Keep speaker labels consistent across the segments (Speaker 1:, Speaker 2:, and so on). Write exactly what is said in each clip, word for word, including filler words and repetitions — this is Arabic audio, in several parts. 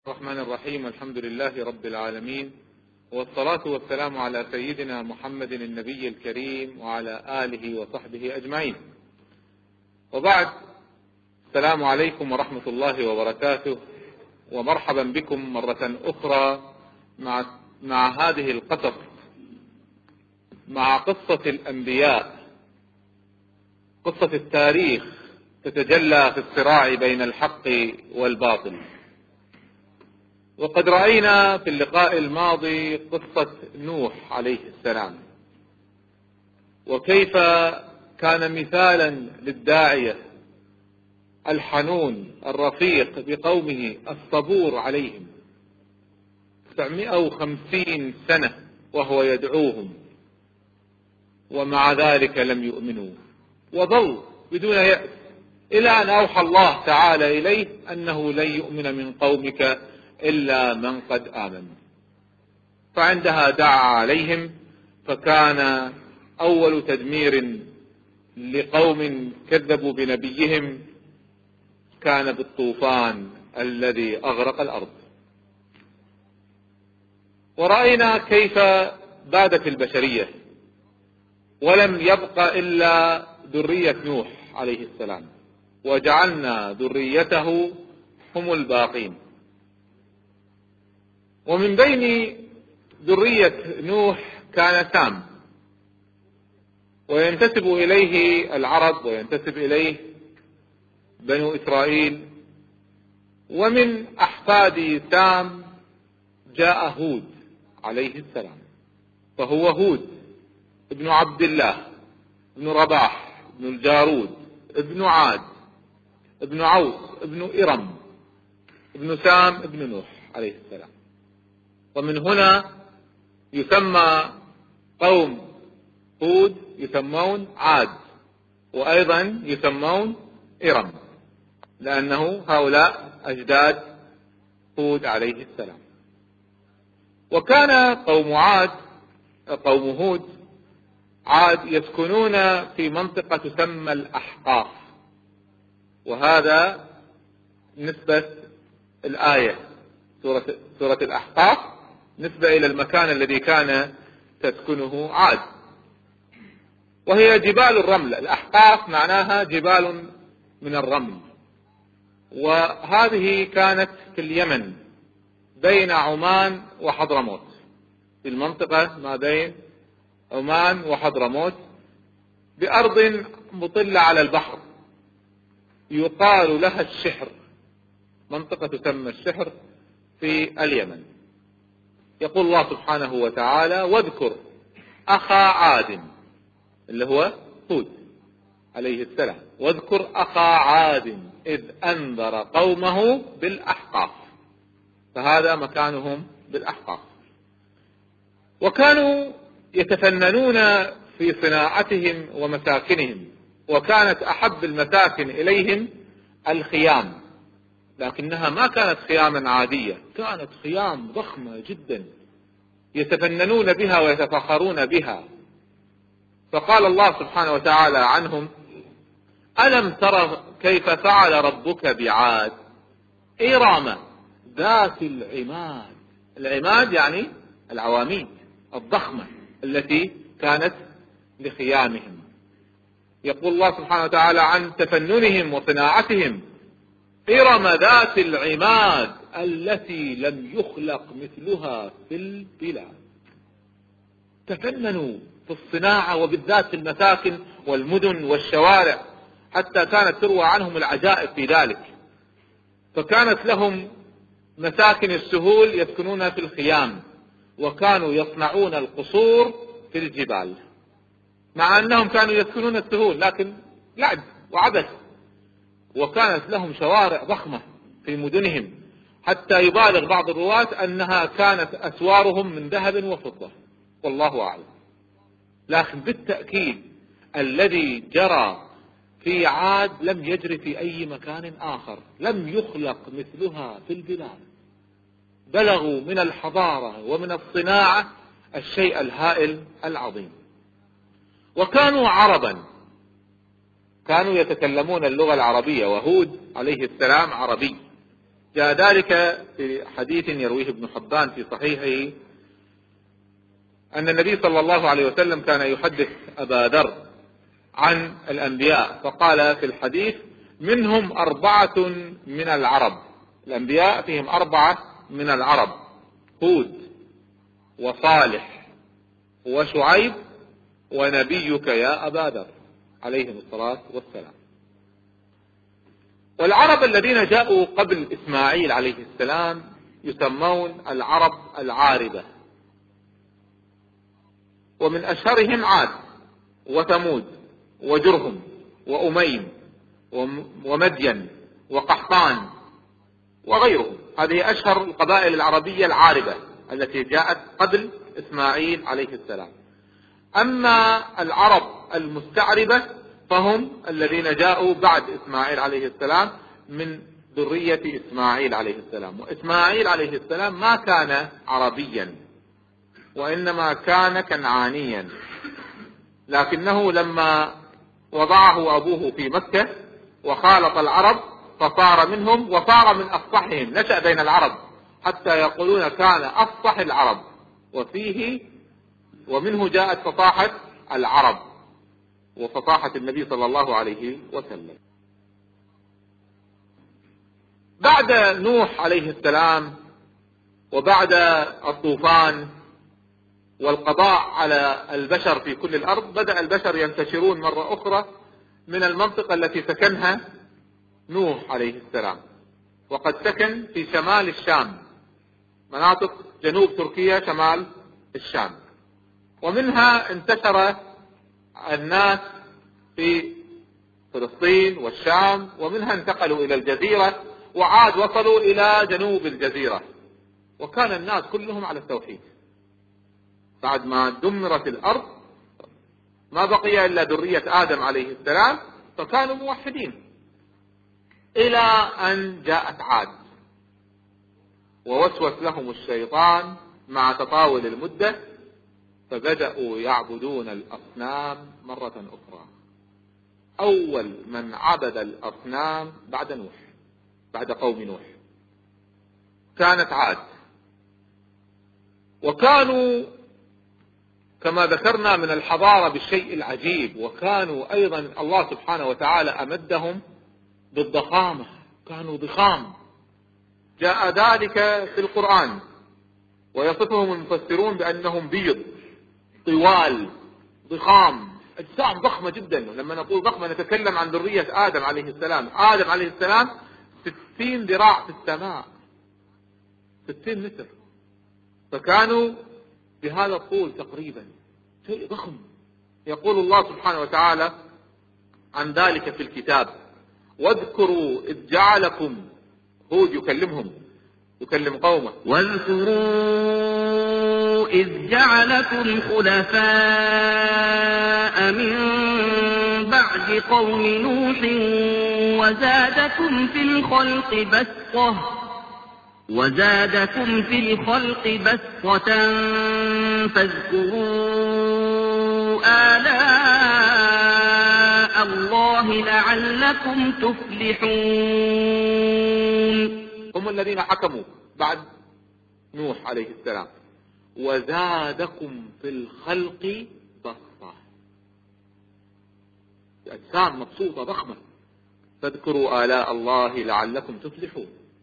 Speaker 1: الرحمن الرحيم. الحمد لله رب العالمين، والصلاة والسلام على سيدنا محمد النبي الكريم وعلى آله وصحبه أجمعين، وبعد. السلام عليكم ورحمة الله وبركاته، ومرحبا بكم مرة أخرى مع, مع هذه القصص، مع قصة الأنبياء، قصة التاريخ تتجلى في الصراع بين الحق والباطل. وقد رأينا في اللقاء الماضي قصة نوح عليه السلام، وكيف كان مثالا للداعية الحنون الرفيق بقومه الصبور عليهم تسعمائة وخمسين سنة وهو يدعوهم، ومع ذلك لم يؤمنوا، وظل بدون يأس إلى أن أوحى الله تعالى إليه أنه لن يؤمن من قومك إلا من قد آمن. فعندها دعا عليهم، فكان أول تدمير لقوم كذبوا بنبيهم كان بالطوفان الذي أغرق الأرض. ورأينا كيف بادت البشرية ولم يبق إلا ذرية نوح عليه السلام، وجعلنا ذريته هم الباقين. ومن بين ذرية نوح كان سام، وينتسب إليه العرب وينتسب إليه بنو إسرائيل. ومن أحفاد سام جاء هود عليه السلام، فهو هود ابن عبد الله ابن رباح ابن الجارود ابن عاد ابن عوص ابن إرم ابن سام ابن نوح عليه السلام. ومن هنا يسمى قوم هود يسمون عاد، وأيضا يسمون إرم، لأنه هؤلاء أجداد هود عليه السلام. وكان قوم عاد قوم هود عاد يسكنون في منطقة تسمى الأحقاف، وهذا نسبة الآية سورة, سورة الأحقاف نسبة إلى المكان الذي كان تسكنه عاد، وهي جبال الرمل. الأحقاف معناها جبال من الرمل، وهذه كانت في اليمن بين عمان وحضرموت، في المنطقة ما بين عمان وحضرموت، بأرض مطلة على البحر يقال لها الشحر، منطقة تسمى الشحر في اليمن. يقول الله سبحانه وتعالى: واذكر أخا عاد، اللي هو هود عليه السلام، واذكر أخا عاد إذ أنذر قومه بالأحقاف، فهذا مكانهم بالأحقاف. وكانوا يتفننون في صناعتهم ومساكنهم، وكانت أحب المساكن إليهم الخيام، لكنها ما كانت خياما عادية، كانت خيام ضخمة جدا يتفننون بها ويتفخرون بها. فقال الله سبحانه وتعالى عنهم: ألم تر كيف فعل ربك بعاد إرم ذات العماد. العماد يعني العواميد الضخمة التي كانت لخيامهم. يقول الله سبحانه وتعالى عن تفننهم وصناعتهم: إرم ذات العماد التي لم يخلق مثلها في البلاد. تفننوا في الصناعة، وبالذات في المساكن والمدن والشوارع، حتى كانت تروى عنهم العجائب في ذلك. فكانت لهم مساكن السهول يسكنونها في الخيام، وكانوا يصنعون القصور في الجبال، مع أنهم كانوا يسكنون السهول لكن لعب وعبث. وكانت لهم شوارع ضخمة في مدنهم، حتى يبالغ بعض الرواة أنها كانت أسوارهم من ذهب وفضة، والله أعلم. لكن بالتأكيد الذي جرى في عاد لم يجري في أي مكان آخر، لم يخلق مثلها في البلاد. بلغوا من الحضارة ومن الصناعة الشيء الهائل العظيم. وكانوا عربا، كانوا يتكلمون اللغة العربية، وهود عليه السلام عربي، جاء ذلك في حديث يرويه ابن حبان في صحيحه أن النبي صلى الله عليه وسلم كان يحدث أبا ذر عن الأنبياء، فقال في الحديث: منهم أربعة من العرب. الأنبياء فيهم أربعة من العرب: هود وصالح وشعيب ونبيك يا أبا ذر، عليهم الصلاة والسلام. والعرب الذين جاءوا قبل إسماعيل عليه السلام يسمون العرب العاربة، ومن أشهرهم عاد وثمود وجرهم وأميم ومدين وقحطان وغيرهم. هذه أشهر القبائل العربية العاربة التي جاءت قبل إسماعيل عليه السلام. أما العرب المستعربة فهم الذين جاءوا بعد إسماعيل عليه السلام من ذرية إسماعيل عليه السلام. وإسماعيل عليه السلام ما كان عربيا، وإنما كان كنعانيا، لكنه لما وضعه أبوه في مكة وخالط العرب فصار منهم وصار من أفصحهم، نشأ بين العرب حتى يقولون كان أفصح العرب، وفيه ومنه جاءت فصاحة العرب وفصاحة النبي صلى الله عليه وسلم. بعد نوح عليه السلام وبعد الطوفان والقضاء على البشر في كل الأرض، بدأ البشر ينتشرون مرة أخرى من المنطقة التي سكنها نوح عليه السلام، وقد سكن في شمال الشام، مناطق جنوب تركيا شمال الشام، ومنها انتشر الناس في فلسطين والشام، ومنها انتقلوا إلى الجزيرة، وعاد وصلوا إلى جنوب الجزيرة، وكان الناس كلهم على التوحيد. بعد ما دمرت الأرض ما بقي إلا ذرية آدم عليه السلام، فكانوا موحدين إلى أن جاءت عاد ووسوس لهم الشيطان مع تطاول المدة، فبدأوا يعبدون الأصنام مرة أخرى. أول من عبد الأصنام بعد نوح، بعد قوم نوح، كانت عاد. وكانوا كما ذكرنا من الحضارة بالشيء العجيب، وكانوا أيضا الله سبحانه وتعالى أمدهم بالضخامة، كانوا ضخام، جاء ذلك في القرآن، ويصفهم المفسرون بأنهم بيض طوال ضخام، أجسام ضخمة جدا. لما نقول ضخمة نتكلم عن ذرية آدم عليه السلام. آدم عليه السلام ستين ذراع في السماء، ستين متر، فكانوا بهذا الطول تقريبا، شيء ضخم. يقول الله سبحانه وتعالى عن ذلك في الكتاب: واذكروا إذ جعلكم، هود يكلمهم، يكلم قومه:
Speaker 2: واذكروا إذ جعلكم خلفاء من بعد قوم نوح وزادكم في الخلق بسطة وزادكم في الخلق بسطة فاذكروا آلاء الله لعلكم تفلحون.
Speaker 1: هم الذين حكموا بعد نوح عليه السلام. وزادكم في الخلق بسطة، أجسام مبسوطة ضخمة. فاذكروا آلاء الله لعلكم تفلحون.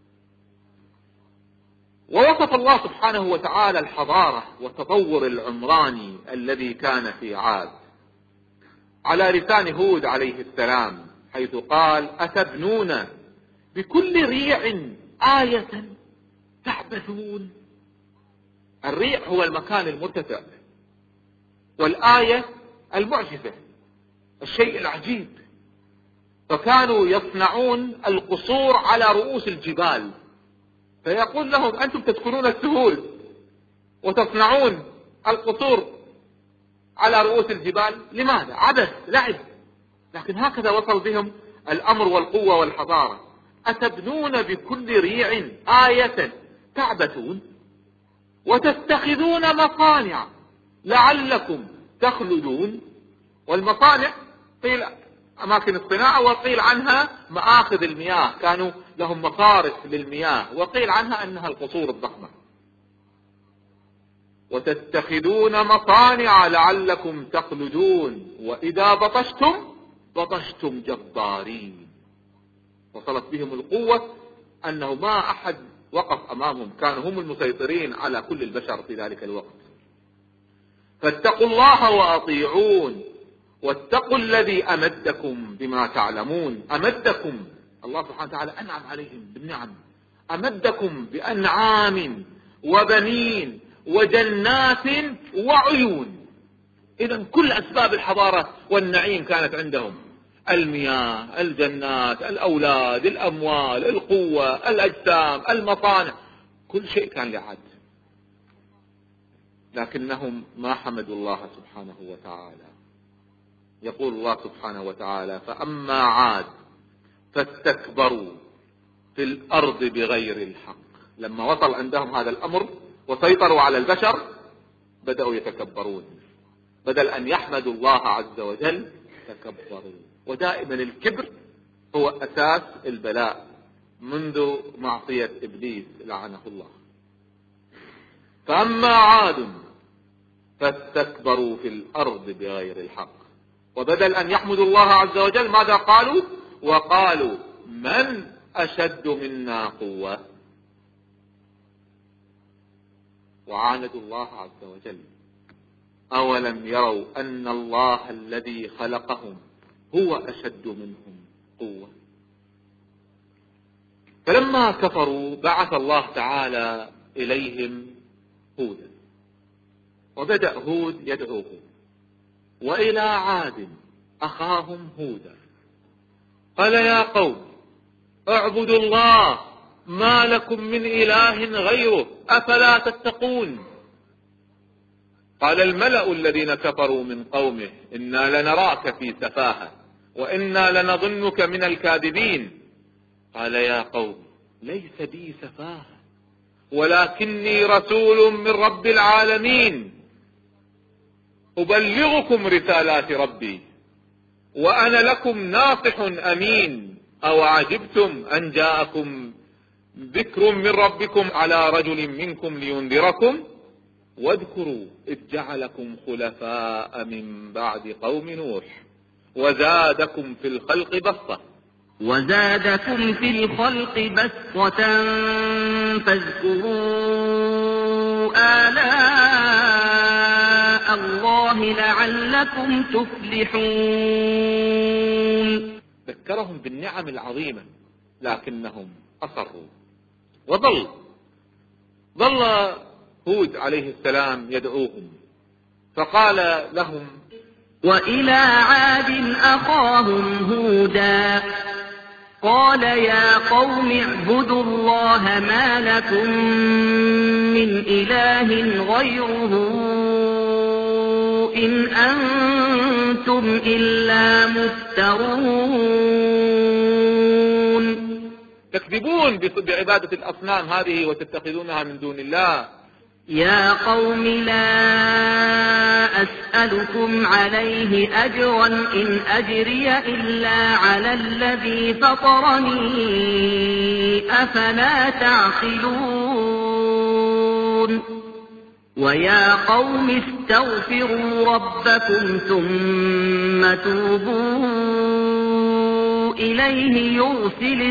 Speaker 1: ووصف الله سبحانه وتعالى الحضارة والتطور العمراني الذي كان في عاد على لسان هود عليه السلام، حيث قال: أتبنون بكل ريع آية تعبثون. الريع هو المكان المرتفع، والآية المعجزة، الشيء العجيب. فكانوا يصنعون القصور على رؤوس الجبال، فيقول لهم: أنتم تسكنون السهول وتصنعون القصور على رؤوس الجبال، لماذا؟ عبث، لعب. لكن هكذا وصل بهم الأمر والقوة والحضارة. أتبنون بكل ريع آية تعبثون وتتخذون مصانع لعلكم تخلدون. والمصانع قيل أماكن الصناعة، وقيل عنها مآخذ المياه، كانوا لهم مصارف للمياه، وقيل عنها أنها القصور الضخمة. وتتخذون مصانع لعلكم تخلدون وإذا بطشتم بطشتم جبارين. وصلت بهم القوة أنه ما أحد وقف أمامهم، كانوا هم المسيطرين على كل البشر في ذلك الوقت. فاتقوا الله وأطيعون واتقوا الذي أمدكم بما تعلمون. أمدكم، الله سبحانه وتعالى أنعم عليهم بالنعم، أمدكم بأنعام وبنين وجنات وعيون. إذن كل أسباب الحضارة والنعيم كانت عندهم: المياه، الجنات، الأولاد، الأموال، القوة، الأجسام، المصانع، كل شيء كان لعاد. لكنهم ما حمدوا الله سبحانه وتعالى. يقول الله سبحانه وتعالى: فأما عاد فاستكبروا في الأرض بغير الحق. لما وصل عندهم هذا الأمر وسيطروا على البشر بدأوا يتكبرون، بدل أن يحمدوا الله عز وجل تكبروا. ودائما الكبر هو أساس البلاء منذ معصية إبليس لعنه الله. فأما عاد فاستكبروا في الأرض بغير الحق. وبدل أن يحمدوا الله عز وجل ماذا قالوا؟ وقالوا: من أشد منا قوة. وعاندوا الله عز وجل. أولم يروا أن الله الذي خلقهم هو أشد منهم قوة. فلما كفروا بعث الله تعالى إليهم هودا، وبدأ هود يدعوهم. وإلى عاد أخاهم هودا قال: يا قوم اعبدوا الله ما لكم من إله غيره أفلا تتقون. قال الملأ الذين كفروا من قومه: إنا لنراك في سفاهة وإنا لنظنك من الكاذبين. قال: يا قوم ليس بي سفاهة ولكني رسول من رب العالمين أبلغكم رسالات ربي وأنا لكم ناصح أمين. أو عجبتم أن جاءكم ذكر من ربكم على رجل منكم لينذركم واذكروا إذ جعلكم خلفاء من بعد قوم نوح وزادكم في الخلق بسطة
Speaker 2: وزادكم في الخلق بسطة فاذكروا آلاء الله لعلكم تفلحون.
Speaker 1: ذكرهم بالنعم العظيمة لكنهم أصروا. وظل ظل هود عليه السلام يدعوهم فقال لهم:
Speaker 2: وإلى عاد أخاهم هودا قال: يا قوم اعبدوا الله ما لكم من إله غيره إن أنتم إلا مفترون.
Speaker 1: تكذبون بعبادة الأصنام هذه وتتخذونها من دون الله.
Speaker 2: يا قوم لا أسألكم عليه أجرا إن أجري إلا على الذي فطرني أفلا تعقلون. ويا قوم استغفروا ربكم ثم توبوا إليه يرسل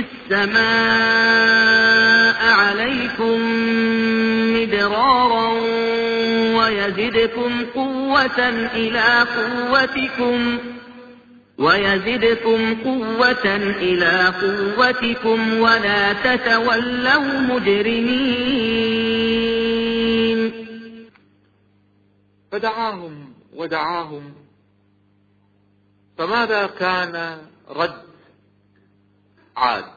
Speaker 2: السماء عليكم مدرارا ويزدكم قوة إلى قوتكم ويزدكم قوة إلى قوتكم ولا تتولوا مجرمين.
Speaker 1: فدعاهم ودعاهم. فماذا كان رد عاد؟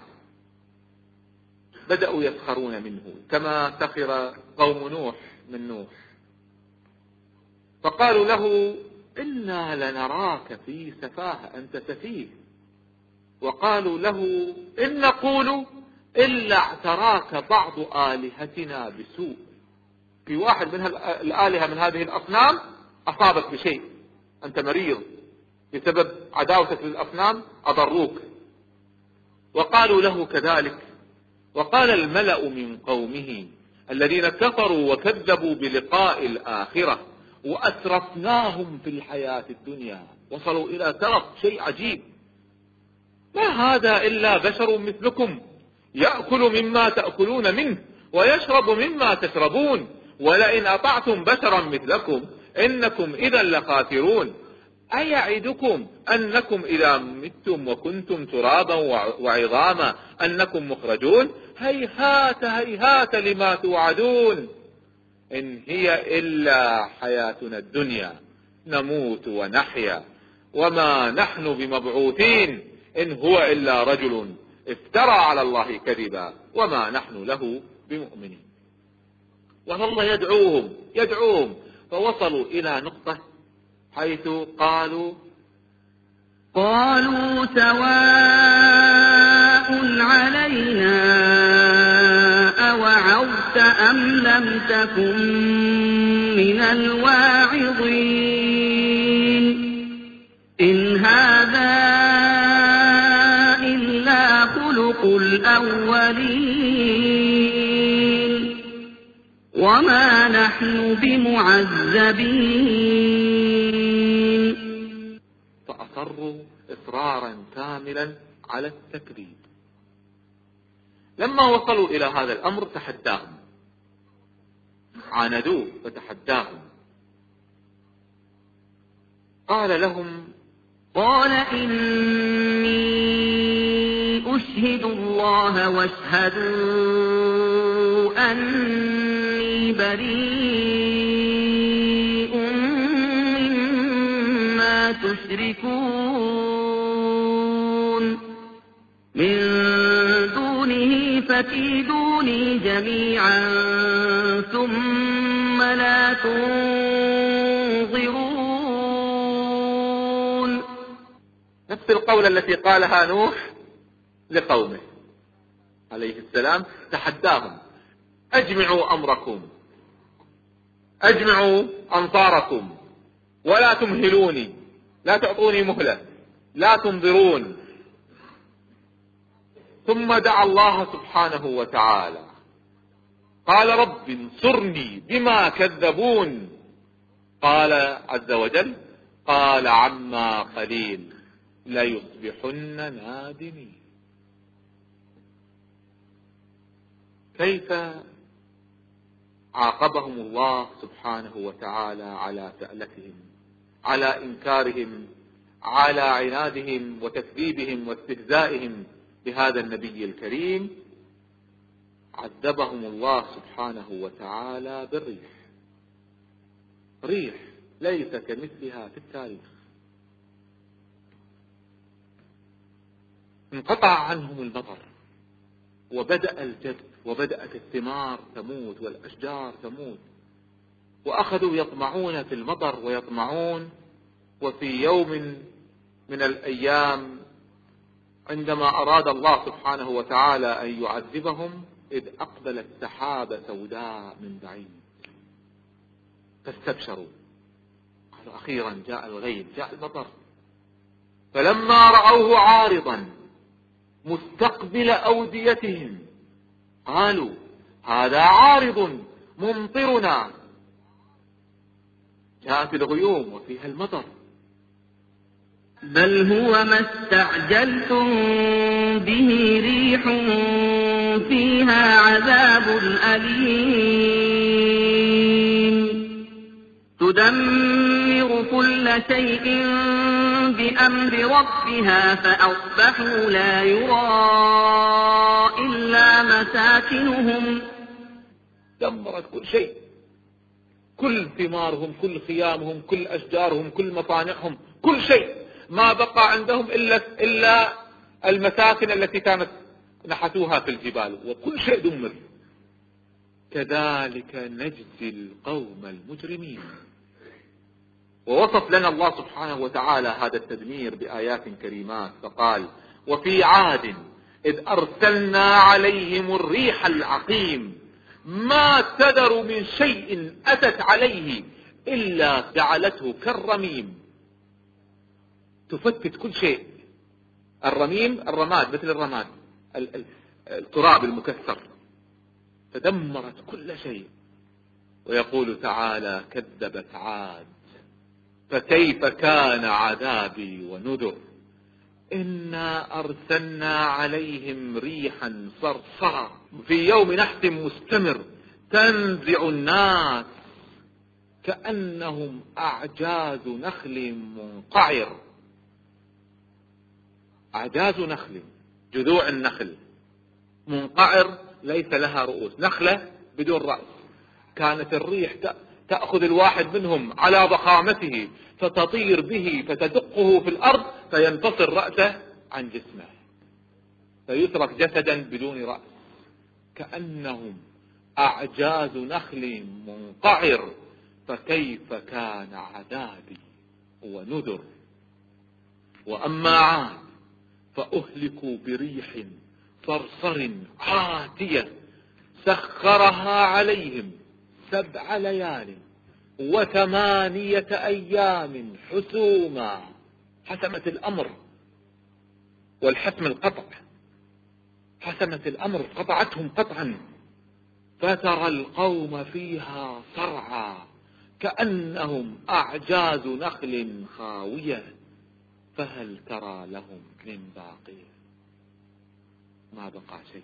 Speaker 1: بدأوا يسخرون منه كما سخر قوم نوح من نوح، فقالوا له: إنا لنراك في سفاهة، أنت سفيه. وقالوا له: إن نقول إلا اعتراك بعض آلهتنا بسوء. في واحد من الآلهة من هذه الأصنام أصابك بشيء، أنت مريض، بسبب عداوتك للأصنام أضروك. وقالوا له كذلك. وقال الملأ من قومه الذين كفروا وكذبوا بلقاء الآخرة وأسرفناهم في الحياة الدنيا، وصلوا إلى ترف شيء عجيب، ما هذا إلا بشر مثلكم يأكل مما تأكلون منه ويشرب مما تشربون، ولئن أطعتم بشرا مثلكم إنكم إذا لخاسرون. أيعدكم أنكم إذا متم وكنتم ترابا وعظاما أنكم مخرجون؟ هيهات هيهات لما توعدون، إن هي إلا حياتنا الدنيا نموت ونحيا وما نحن بمبعوثين، إن هو إلا رجل افترى على الله كذبا وما نحن له بمؤمنين. والله يدعوهم يدعوهم فوصلوا إلى نقطة حيث قالوا
Speaker 2: قالوا سواء علينا أوعظت أم لم تكن من الواعظين إن هذا إلا خلق الأولين وما نحن بمعذبين.
Speaker 1: فأصروا إصرارا كاملا على التكذيب. لما وصلوا إلى هذا الأمر تحداهم، عاندوه فتحداهم. قال لهم
Speaker 2: قال إني أشهد الله واشهدوا أني بريء مما تشركون من دونه فكيدوني جميعا ثم لا تنظرون.
Speaker 1: نفس القول التي قالها نوح لقومه عليه السلام، تحداهم: أجمعوا أمركم، أجمعوا أنصاركم، ولا تمهلوني، لا تعطوني مهلة، لا تنظرون. ثم دعا الله سبحانه وتعالى قال: رب انصرني بما كذبون. قال عز وجل: قال عما قليل ليصبحن نادمين. كيف عاقبهم الله سبحانه وتعالى على سألتهم، على إنكارهم، على عنادهم وتكذيبهم واستهزائهم بهذا النبي الكريم. عذبهم الله سبحانه وتعالى بالريح، ريح ليس كمثلها في التاريخ. انقطع عنهم المطر وبدأ الجد وبدأت الثمار تموت والأشجار تموت، وأخذوا يطمعون في المطر ويطمعون. وفي يوم من الأيام عندما أراد الله سبحانه وتعالى أن يعذبهم إذ أقبلت سحابة سوداء من بعيد فاستبشروا، قالوا أخيرا جاء الغيث، جاء المطر. فلما رأوه عارضا مستقبل أوديتهم قالوا هذا عارض ممطرنا. جاءت الغيوم وفيها المطر.
Speaker 2: بل هو ما استعجلتم به ريح فيها عذاب أليم تدمر كل شيء بأمر ربها فأصبحوا لا يرى إلا مساكنهم.
Speaker 1: دمرت كل شيء، كل ثمارهم، كل خيامهم، كل أشجارهم، كل مصانعهم، كل شيء، ما بقى عندهم إلا, إلا المساكن التي كانت نحتوها في الجبال، وكل شيء دمر. كذلك نجزي القوم المجرمين. ووصف لنا الله سبحانه وتعالى هذا التدمير بآيات كريمات فقال: وفي عاد إذ أرسلنا عليهم الريح العقيم ما تذر من شيء أتت عليه إلا جعلته كالرميم. تفتت كل شيء. الرميم الرماد مثل الرماد التراب المكسر، فدمرت كل شيء. ويقول تعالى كذبت عاد فكيف كان عذابي ونذر إنا أرسلنا عليهم ريحا صرصرا في يوم نحس مستمر تنزع الناس كأنهم أعجاز نخل منقعر. أعجاز نخل، جذوع النخل منقعر ليس لها رؤوس، نخلة بدون رأس. كانت الريح تأخذ الواحد منهم على ضخامته فتطير به فتدقه في الأرض فينفصل رأسه عن جسمه فيترك جسدا بدون رأس. كأنهم أعجاز نخل منقعر فكيف كان عذابي ونذر. وأما عاد فأهلكوا بريح صرصر عاتية سخرها عليهم سبع ليال وثمانية أيام حسوما. حسمت الأمر، والحسم القطع، حسمت الأمر قطعتهم قطعا. فترى القوم فيها صرعى كأنهم أعجاز نخل خاوية فهل ترى لهم من باقية. ما بقى شيء.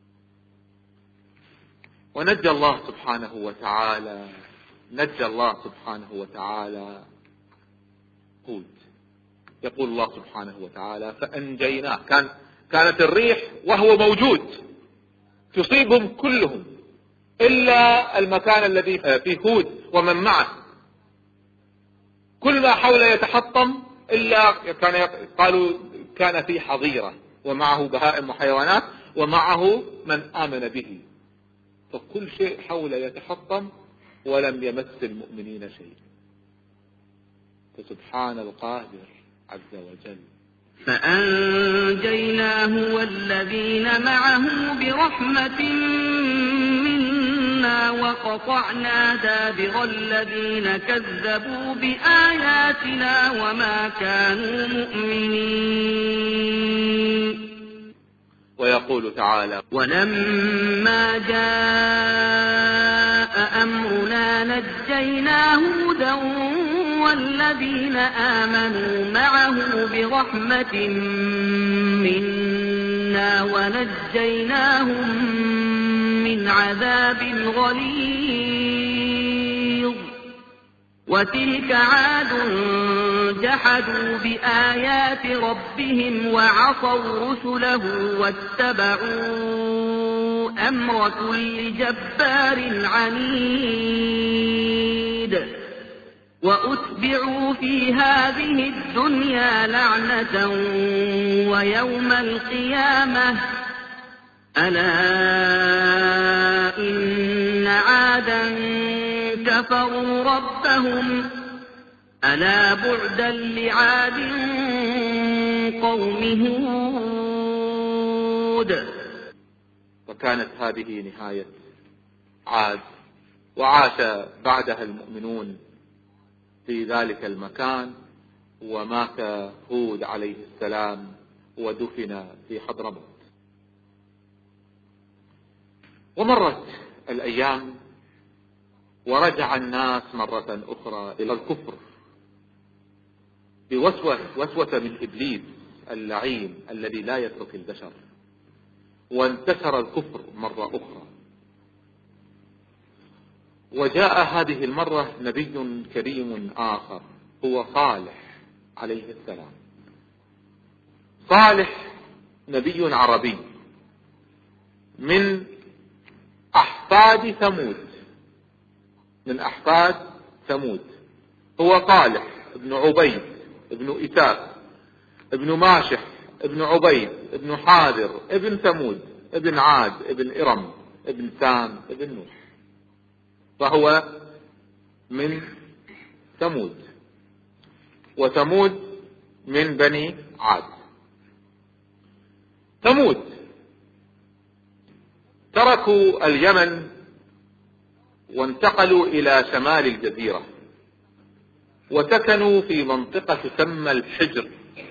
Speaker 1: ونجى الله سبحانه وتعالى نجى الله سبحانه وتعالى هود. يقول الله سبحانه وتعالى فأنجيناه. كان كانت الريح وهو موجود تصيبهم كلهم إلا المكان الذي فيه هود ومن معه. كل ما حول يتحطم إلا كان قالوا كان في حظيرة ومعه بهائم وحيوانات ومعه من آمن به، فكل شيء حول يتحطم ولم يمس المؤمنين شيء. فسبحان القادر عز وجل.
Speaker 2: فأنجيناه والذين معه برحمة منا وقطعنا دابر الذين كذبوا بآياتنا وما كانوا مؤمنين.
Speaker 1: ويقول تعالى
Speaker 2: ولما جاء أمرنا نجينا هودا والذين آمنوا معه برحمة منا ونجيناهم من عذاب غليظ. وتلك عاد جحدوا بآيات ربهم وعصوا رسله واتبعوا أمر كل جبار عنيد. وأتبعوا في هذه الدنيا لعنة ويوم القيامة ألا إن عادا كفروا ربهم ألا بعدا لعاد قوم هود.
Speaker 1: وكانت هذه نهاية عاد، وعاش بعدها المؤمنون في ذلك المكان، ومات هود عليه السلام ودفن في حضرموت. ومرت الأيام ورجع الناس مرة أخرى إلى الكفر بوسوسة وسوسة من إبليس اللعين الذي لا يترك البشر، وانتشر الكفر مرة أخرى. وجاء هذه المرة نبي كريم آخر هو صالح عليه السلام. صالح نبي عربي من أحفاد ثمود، من أحفاد ثمود. هو صالح ابن عبيد ابن إساف ابن ماشح ابن عبيد ابن حاذر ابن ثمود ابن عاد ابن إرم ابن سام ابن نوح، فهو من ثمود، وثمود من بني عاد. ثمود تركوا اليمن وانتقلوا إلى شمال الجزيرة، وسكنوا في منطقة تسمى الحجر.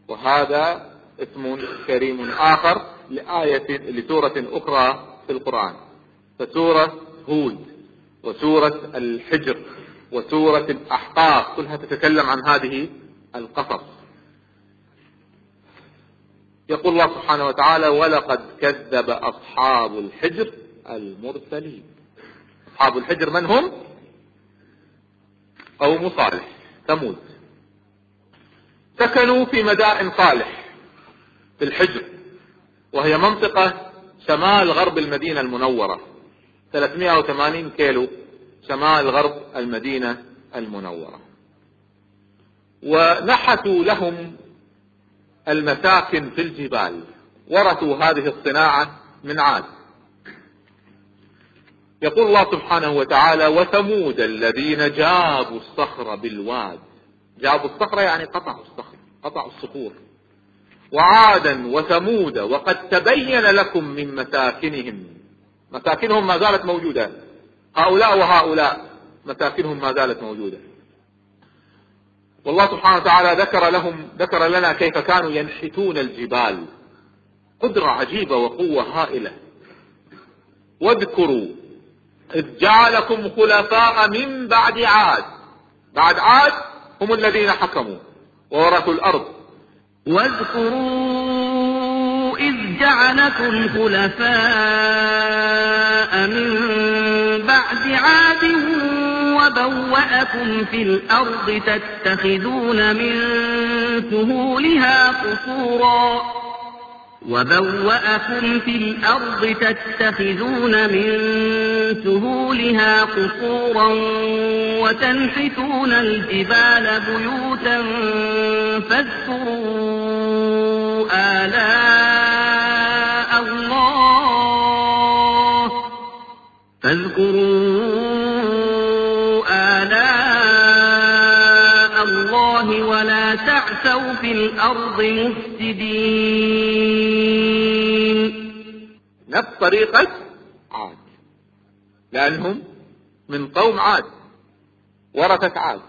Speaker 1: وهذا اسم كريم آخر لآية لسورة أخرى في القرآن. فسورة هود وسورة الحجر وسورة الأحقاف كلها تتكلم عن هذه القصص. يقول الله سبحانه وتعالى: ولقد كذب أصحاب الحجر المرسلين. أصحاب الحجر من هم؟ قوم صالح، ثمود. سكنوا في مدائن صالح في الحجر، وهي منطقة شمال غرب المدينة المنورة، ثلاثمائة وثمانين كيلو شمال غرب المدينة المنورة. ونحتوا لهم المساكن في الجبال، ورثوا هذه الصناعة من عاد. يقول الله سبحانه وتعالى: وثمود الذين جابوا الصخر بالواد. جابوا الصخر يعني قطعوا الصخر، قطعوا الصخور. وعادا وثمود وقد تبين لكم من مساكنهم. مساكنهم ما زالت موجودة، هؤلاء وهؤلاء مساكنهم ما زالت موجودة. والله سبحانه وتعالى ذكر لهم ذكر لنا كيف كانوا ينحتون الجبال، قدرة عجيبة وقوة هائلة. واذكروا إذ جعلكم خلفاء من بعد عاد. بعد عاد هم الذين حكموا وورثوا الأرض.
Speaker 2: واذكروا إذ جعلكم خلفاء من بعد عاد وبوأكم في الأرض تتخذون من سهولها قصورا وبوأكم في الأرض تتخذون من سهولها قصورا وتنحتون الجبال بيوتا فاذكروا آلاء الله فاذكروا آلاء الله ولا تعثوا في الأرض مفسدين.
Speaker 1: نفس طريقة عاد، لأنهم من قوم عاد، ورثت عاد.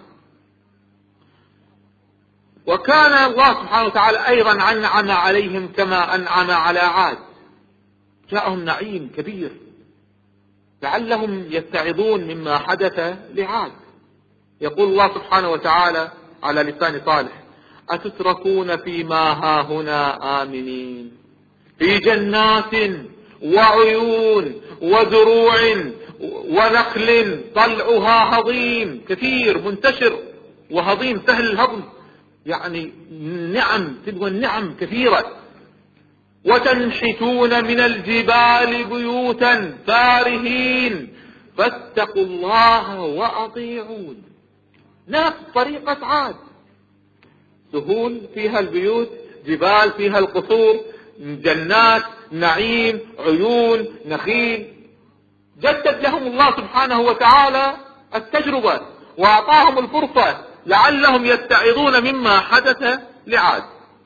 Speaker 1: وكان الله سبحانه وتعالى أيضا أنعم عليهم كما أنعم على عاد. جاءهم نعيم كبير لعلهم يتعظون مما حدث لعاد. يقول الله سبحانه وتعالى على لسان صالح: أتتركون فيما هاهنا آمنين في جنات وعيون وزروع ونخل طلعها هضيم، كثير منتشر وهضيم سهل الهضم، يعني نعم تبغى النعم كثيرة. وتنحتون من الجبال بيوتا فارهين فاتقوا الله وأطيعون. نفس طريقة عاد، سهول فيها البيوت، جبال فيها القصور، جنات، نعيم، عيون، نخيل. جدد لهم الله سبحانه وتعالى التجربة وأعطاهم الفرصة لعلهم يتعظون مما حدث لعاد.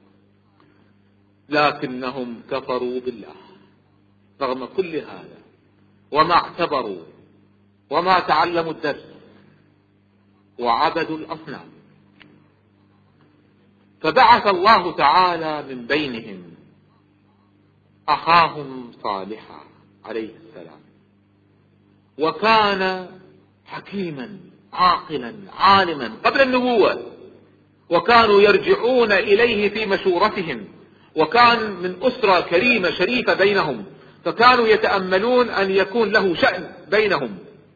Speaker 1: لكنهم كفروا بالله رغم كل هذا، وما اعتبروا وما تعلموا الدرس، وعبدوا الأصنام. فبعث الله تعالى من بينهم أخاهم صالحا عليه السلام، وكان حكيما عاقلا عالما قبل النبوة، وكانوا يرجعون إليه في مشورتهم، وكان من أسرة كريمة شريفة بينهم، فكانوا يتأملون أن يكون له شأن بينهم.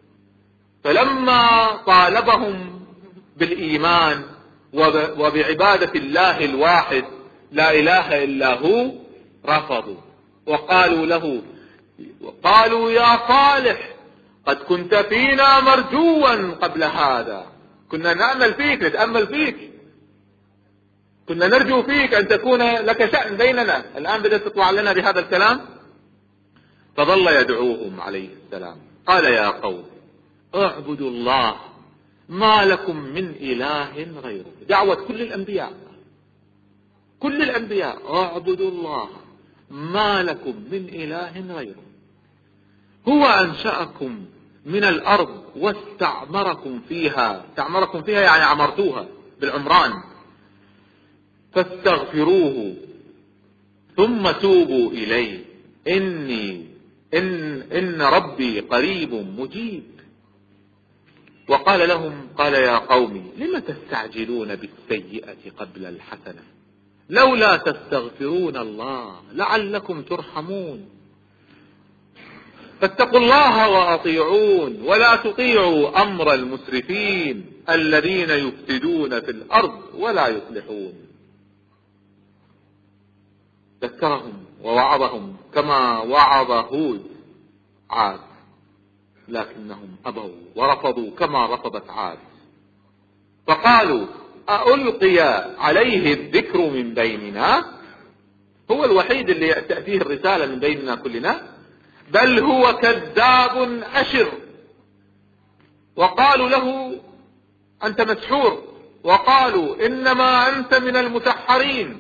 Speaker 1: فلما طالبهم بالإيمان وبعبادة الله الواحد لا إله إلا هو رفضوا، وقالوا له وقالوا: يا صالح قد كنت فينا مرجوا قبل هذا، كنا نأمل فيك، نتأمل فيك، كنا نرجو فيك أن تكون لك شأن بيننا، الآن بدأت تطلع لنا بهذا الكلام. فظل يدعوهم عليه السلام. قال: يا قوم اعبدوا الله ما لكم من إله غيره. دعوة كل الأنبياء، كل الأنبياء: اعبدوا الله ما لكم من إله غيره، هو أنشأكم من الأرض واستعمركم فيها. استعمركم فيها يعني عمرتوها بالعمران. فاستغفروه ثم توبوا إليه إني إن, إن ربي قريب مجيب. وقال لهم قال يا قوم لم تستعجلون بالسيئة قبل الحسنة لولا تستغفرون الله لعلكم ترحمون. فاتقوا الله وأطيعون ولا تطيعوا أمر المسرفين الذين يفسدون في الأرض ولا يصلحون. ذكرهم ووعظهم كما وعظ هود عاد لكنهم أبوا ورفضوا كما رفضت عاد. فقالوا ألقي عليه الذكر من بيننا هو الوحيد اللي تأتيه الرسالة من بيننا كلنا بل هو كذاب أشر. وقالوا له أنت مسحور وقالوا إنما أنت من المسحرين.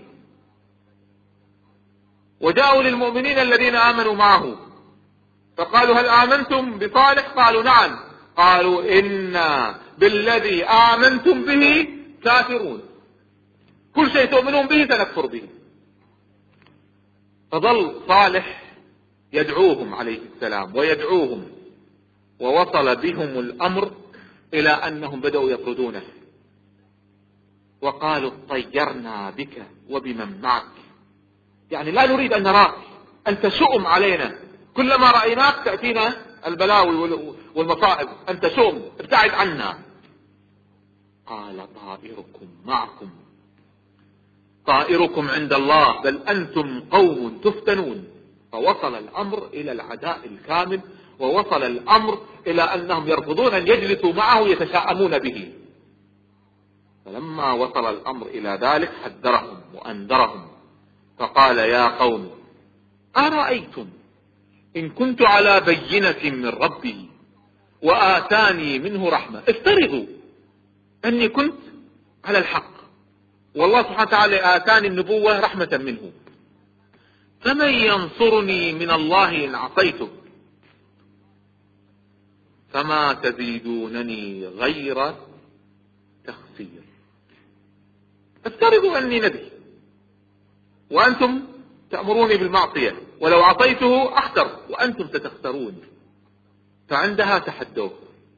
Speaker 1: وجاءوا للمؤمنين الذين آمنوا معه فقالوا هل آمنتم بصالح قالوا نعم قالوا إنا بالذي آمنتم به كافرون كل شيء تؤمنون به سنكفر به. فظل صالح يدعوهم عليه السلام ويدعوهم ووصل بهم الأمر إلى أنهم بدأوا يطردونه وقالوا اطيرنا بك وبمن معك يعني لا نريد أن نراك أنت شؤم علينا كلما رأيناك تأتينا البلاوي والمصائب أنت شؤم ابتعد عنا. قال طائركم معكم طائركم عند الله بل أنتم قوم تفتنون. فوصل الأمر إلى العداء الكامل ووصل الأمر إلى أنهم يرفضون أن يجلسوا معه يتشاءمون به. فلما وصل الأمر إلى ذلك حذرهم وأنذرهم فقال يا قوم أرأيتم إن كنت على بينة من ربي وآتاني منه رحمة افترضوا أني كنت على الحق والله سبحانه وتعالى آتاني النبوة رحمة منه فمن ينصرني من الله إن عصيته فما تزيدونني غير تخسير. افترضوا أني نبي وأنتم تأمروني بالمعصية ولو عصيته أخسر وأنتم ستخسرون. فعندها تحدوه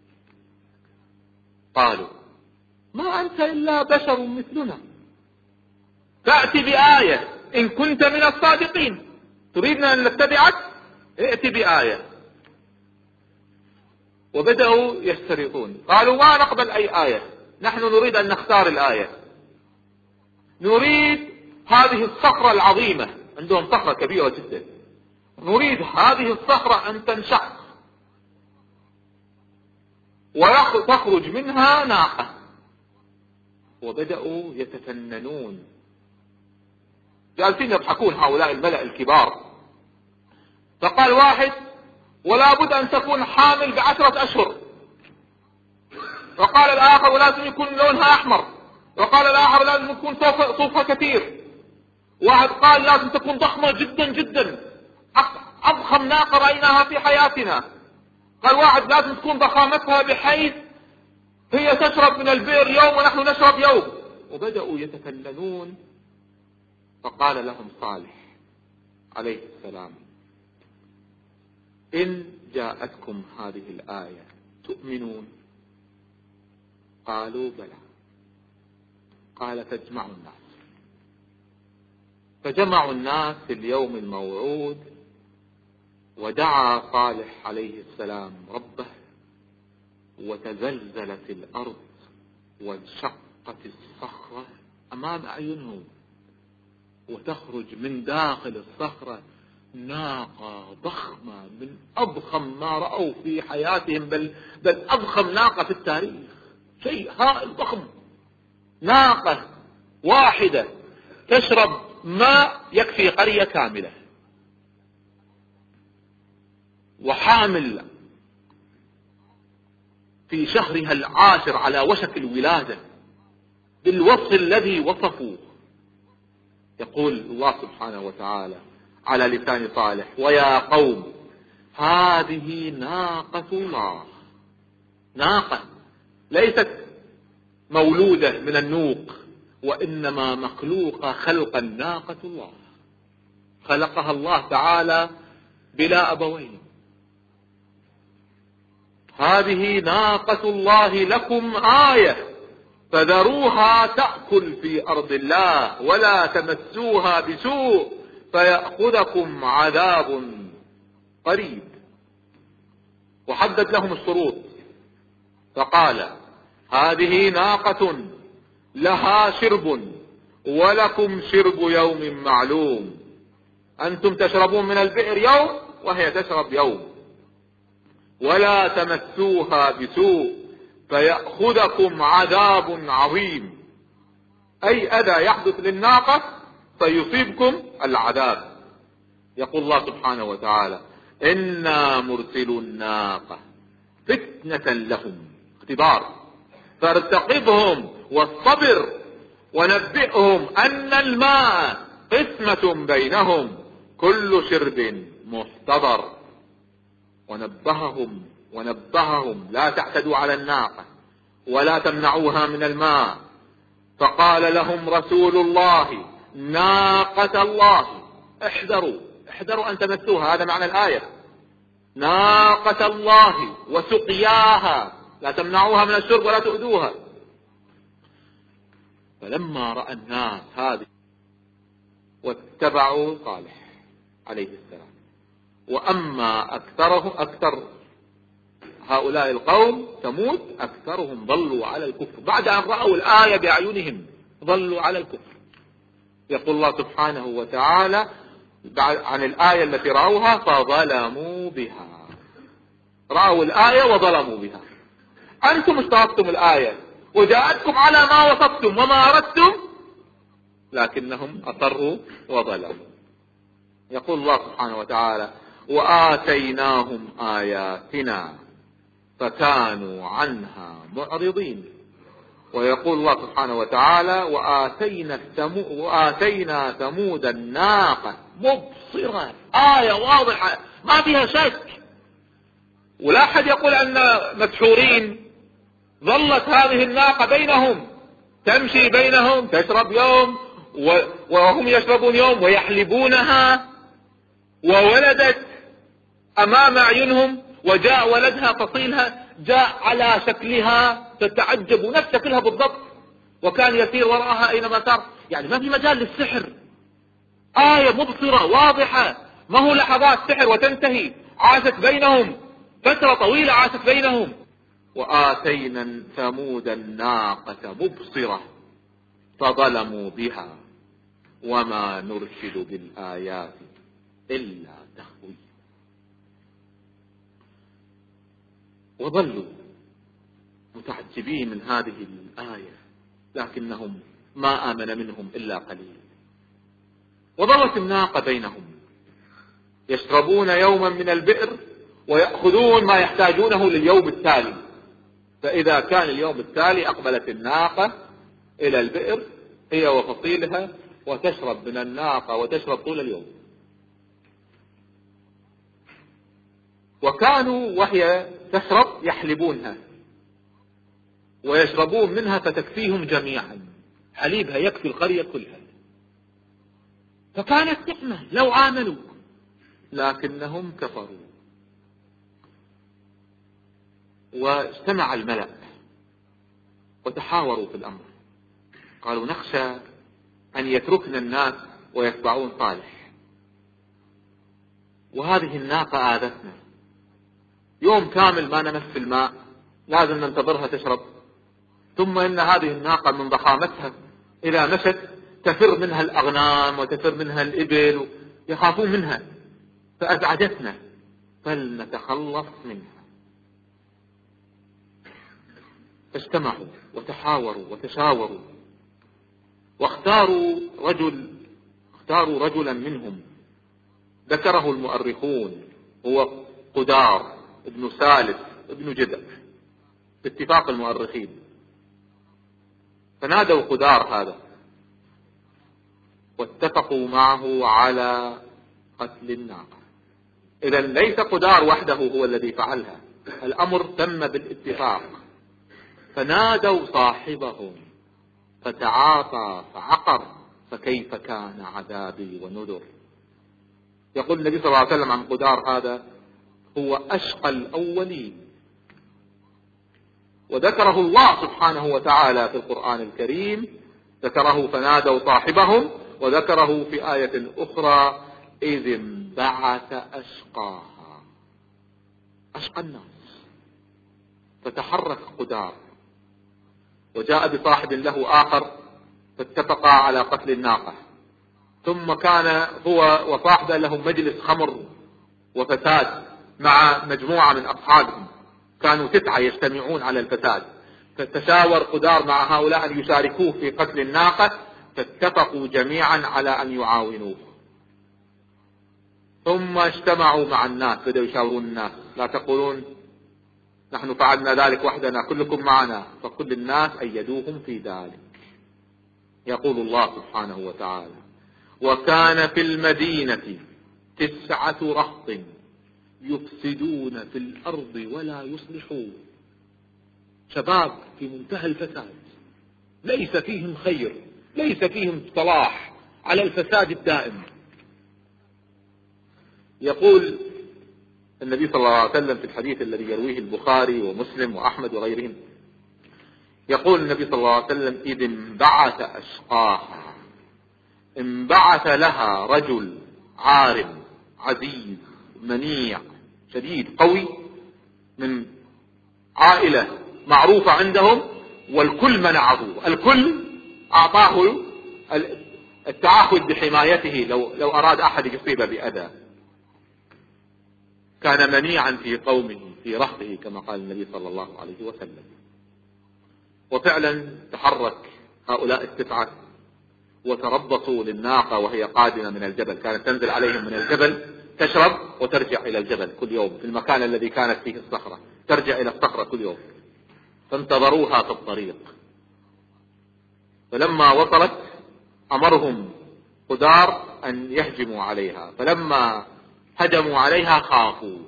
Speaker 1: قالوا ما أنت إلا بشر مثلنا فأتي بآية إن كنت من الصادقين تريدنا أن نتبعك ائتي بآية. وبدأوا يشترطون قالوا ما نقبل أي آية نحن نريد أن نختار الآية نريد هذه الصخرة العظيمة عندهم صخرة كبيرة جدا نريد هذه الصخرة أن تنشق وتخرج منها ناقة. وبدأوا يتفننون جالسين يضحكون هؤلاء الملأ الكبار. فقال واحد ولا بد أن تكون حامل بعشرة أشهر. وقال الآخر ولازم يكون لونها أحمر. وقال الآخر لازم يكون صوفها كثير. واحد قال لازم تكون ضخمة جدا جدا أضخم ناقة رأيناها في حياتنا. قال واحد لازم تكون ضخامتها بحيث هي تشرب من البئر يوم ونحن نشرب يوم. وبدأوا يتفننون. فقال لهم صالح عليه السلام إن جاءتكم هذه الآية تؤمنون قالوا بلى. قال فاجمعوا الناس. فجمعوا الناس في اليوم الموعود ودعا صالح عليه السلام ربه وتزلزلت الأرض وانشقت الصخرة أمام أعينهم وتخرج من داخل الصخرة ناقة ضخمة من أضخم ما رأوا في حياتهم بل, بل أضخم ناقة في التاريخ شيء هائل ضخم. ناقة واحدة تشرب ماء يكفي قرية كاملة وحامل في شهرها العاشر على وشك الولادة بالوصف الذي وصفوه. يقول الله سبحانه وتعالى على لسان صالح ويا قوم هذه ناقة الله. ناقة ليست مولودة من النوق وإنما مخلوق خلقا ناقة الله، خلقها الله تعالى بلا أبوين. هذه ناقة الله لكم آية فذروها تأكل في أرض الله ولا تمسوها بسوء فيأخذكم عذاب قريب. وحدد لهم الشروط فقال هذه ناقة لها شرب ولكم شرب يوم معلوم، أنتم تشربون من البئر يوم وهي تشرب يوم، ولا تمسوها بسوء فيأخذكم عذاب عظيم، أي أذى يحدث للناقة فيصيبكم العذاب. يقول الله سبحانه وتعالى إنا مرسلو الناقة فتنة لهم، اختبار، فارتقبهم واصطبر ونبئهم أن الماء قسمة بينهم كل شرب محتضر. ونبههم ونبههم لا تعتدوا على الناقة ولا تمنعوها من الماء. فقال لهم رسول الله ناقة الله احذروا احذروا أن تمسوها، هذا معنى الآية، ناقة الله وسقياها، لا تمنعوها من الشرب ولا تؤذوها. فلما رأى الناس هذه واتبعوا صالح عليه السلام. وأما أكثره أكثر هؤلاء القوم ثمود أكثرهم ظلوا على الكفر بعد أن رأوا الآية بأعينهم، ظلوا على الكفر. يقول الله سبحانه وتعالى عن الآية التي رأوها فظلموا بها، رأوا الآية وظلموا بها. أنتم اشترطتم الآية وجاءتكم على ما وصفتم وما أردتم، لكنهم أصروا وظلموا. يقول الله سبحانه وتعالى وآتيناهم آياتنا فكانوا عنها معرضين. ويقول الله سبحانه وتعالى وآتينا, وآتينا ثمود الناقة مبصرة، آية واضحة ما فيها شك. ولا أحد يقول أن مسحورين، ظلت هذه الناقة بينهم تمشي بينهم تشرب يوم وهم يشربون يوم ويحلبونها، وولدت أمام أعينهم، وجاء ولدها فصيلها جاء على شكلها تتعجب نفس شكلها بالضبط، وكان يسير وراءها أينما سار. يعني ما في مجال للسحر، آية مبصرة واضحة، ما هو لحظات سحر وتنتهي، عاشت بينهم فترة طويلة عاشت بينهم. وآتينا ثمود الناقة مبصرة فظلموا بها وما نرشد بالآيات إلا تخويف. وظلوا متعجبين من هذه الآية لكنهم ما آمن منهم إلا قليل. وظلت الناقة بينهم يشربون يوما من البئر ويأخذون ما يحتاجونه لليوم التالي، فإذا كان اليوم التالي أقبلت الناقة إلى البئر هي وفصيلها وتشرب من الناقة وتشرب طول اليوم. وكانوا وهي تشرب يحلبونها ويشربون منها فتكفيهم جميعا، حليبها يكفي القرية كلها. فكانت نعمة لو آمنوا، لكنهم كفروا. واجتمع الملأ وتحاوروا في الأمر، قالوا نخشى أن يتركنا الناس ويتبعون صالح، وهذه الناقة آذتنا، يوم كامل ما نمس الماء لازم ننتظرها تشرب، ثم إن هذه الناقة من ضخامتها إذا مشت تفر منها الأغنام وتفر منها الإبل، يخافون منها فأزعجتنا فلنتخلص منها. فاجتمعوا وتحاوروا وتشاوروا واختاروا رجل اختاروا رجلا منهم ذكره المؤرخون هو قدار ابن سالف ابن جدع باتفاق المؤرخين. فنادوا قدار هذا واتفقوا معه على قتل الناقة. إذا ليس قدار وحده هو الذي فعلها، الأمر تم بالاتفاق. فنادوا صاحبهم فتعاطى فعقر فكيف كان عذابي ونذر. يقول النبي صلى الله عليه وسلم عن قدار هذا هو أشقى الأولين، وذكره الله سبحانه وتعالى في القرآن الكريم، ذكره فنادوا صاحبهم، وذكره في آية أخرى إذ انبعث أشقاها، أشقى الناس. فتحرك قدار وجاء بصاحب له آخر فاتفقا على قتل الناقة، ثم كان هو وصاحبه لهم مجلس خمر وفساد مع مجموعة من أصحابهم، كانوا تسعة يجتمعون على الفساد، فتشاور قدار مع هؤلاء أن يشاركوه في قتل الناقة، فاتفقوا جميعا على أن يعاونوه. ثم اجتمعوا مع الناس، بدأوا يشاورون الناس، لا تقولون نحن فعلنا ذلك وحدنا، كلكم معنا، فكل الناس أيدوهم في ذلك. يقول الله سبحانه وتعالى وكان في المدينة تسعة رهط يفسدون في الأرض ولا يصلحون، شباب في منتهى الفساد، ليس فيهم خير، ليس فيهم صلاح، على الفساد الدائم. يقول النبي صلى الله عليه وسلم في الحديث الذي يرويه البخاري ومسلم وأحمد وغيرهم، يقول النبي صلى الله عليه وسلم إذ انبعث أشقاها، انبعث لها رجل عارم عزيز منيع شديد قوي من عائلة معروفة عندهم، والكل منعه، الكل أعطاه التعهد بحمايته لو, لو أراد أحد يصيب بأذى. كان منيعا في قومه في رهطه كما قال النبي صلى الله عليه وسلم. وفعلا تحرك هؤلاء التسعة وتربصوا للناقة وهي قادمة من الجبل، كانت تنزل عليهم من الجبل تشرب وترجع إلى الجبل كل يوم في المكان الذي كانت فيه الصخرة، ترجع إلى الصخرة كل يوم. فانتظروها في الطريق، فلما وصلت أمرهم قدار أن يهجموا عليها، فلما هجموا عليها خافوا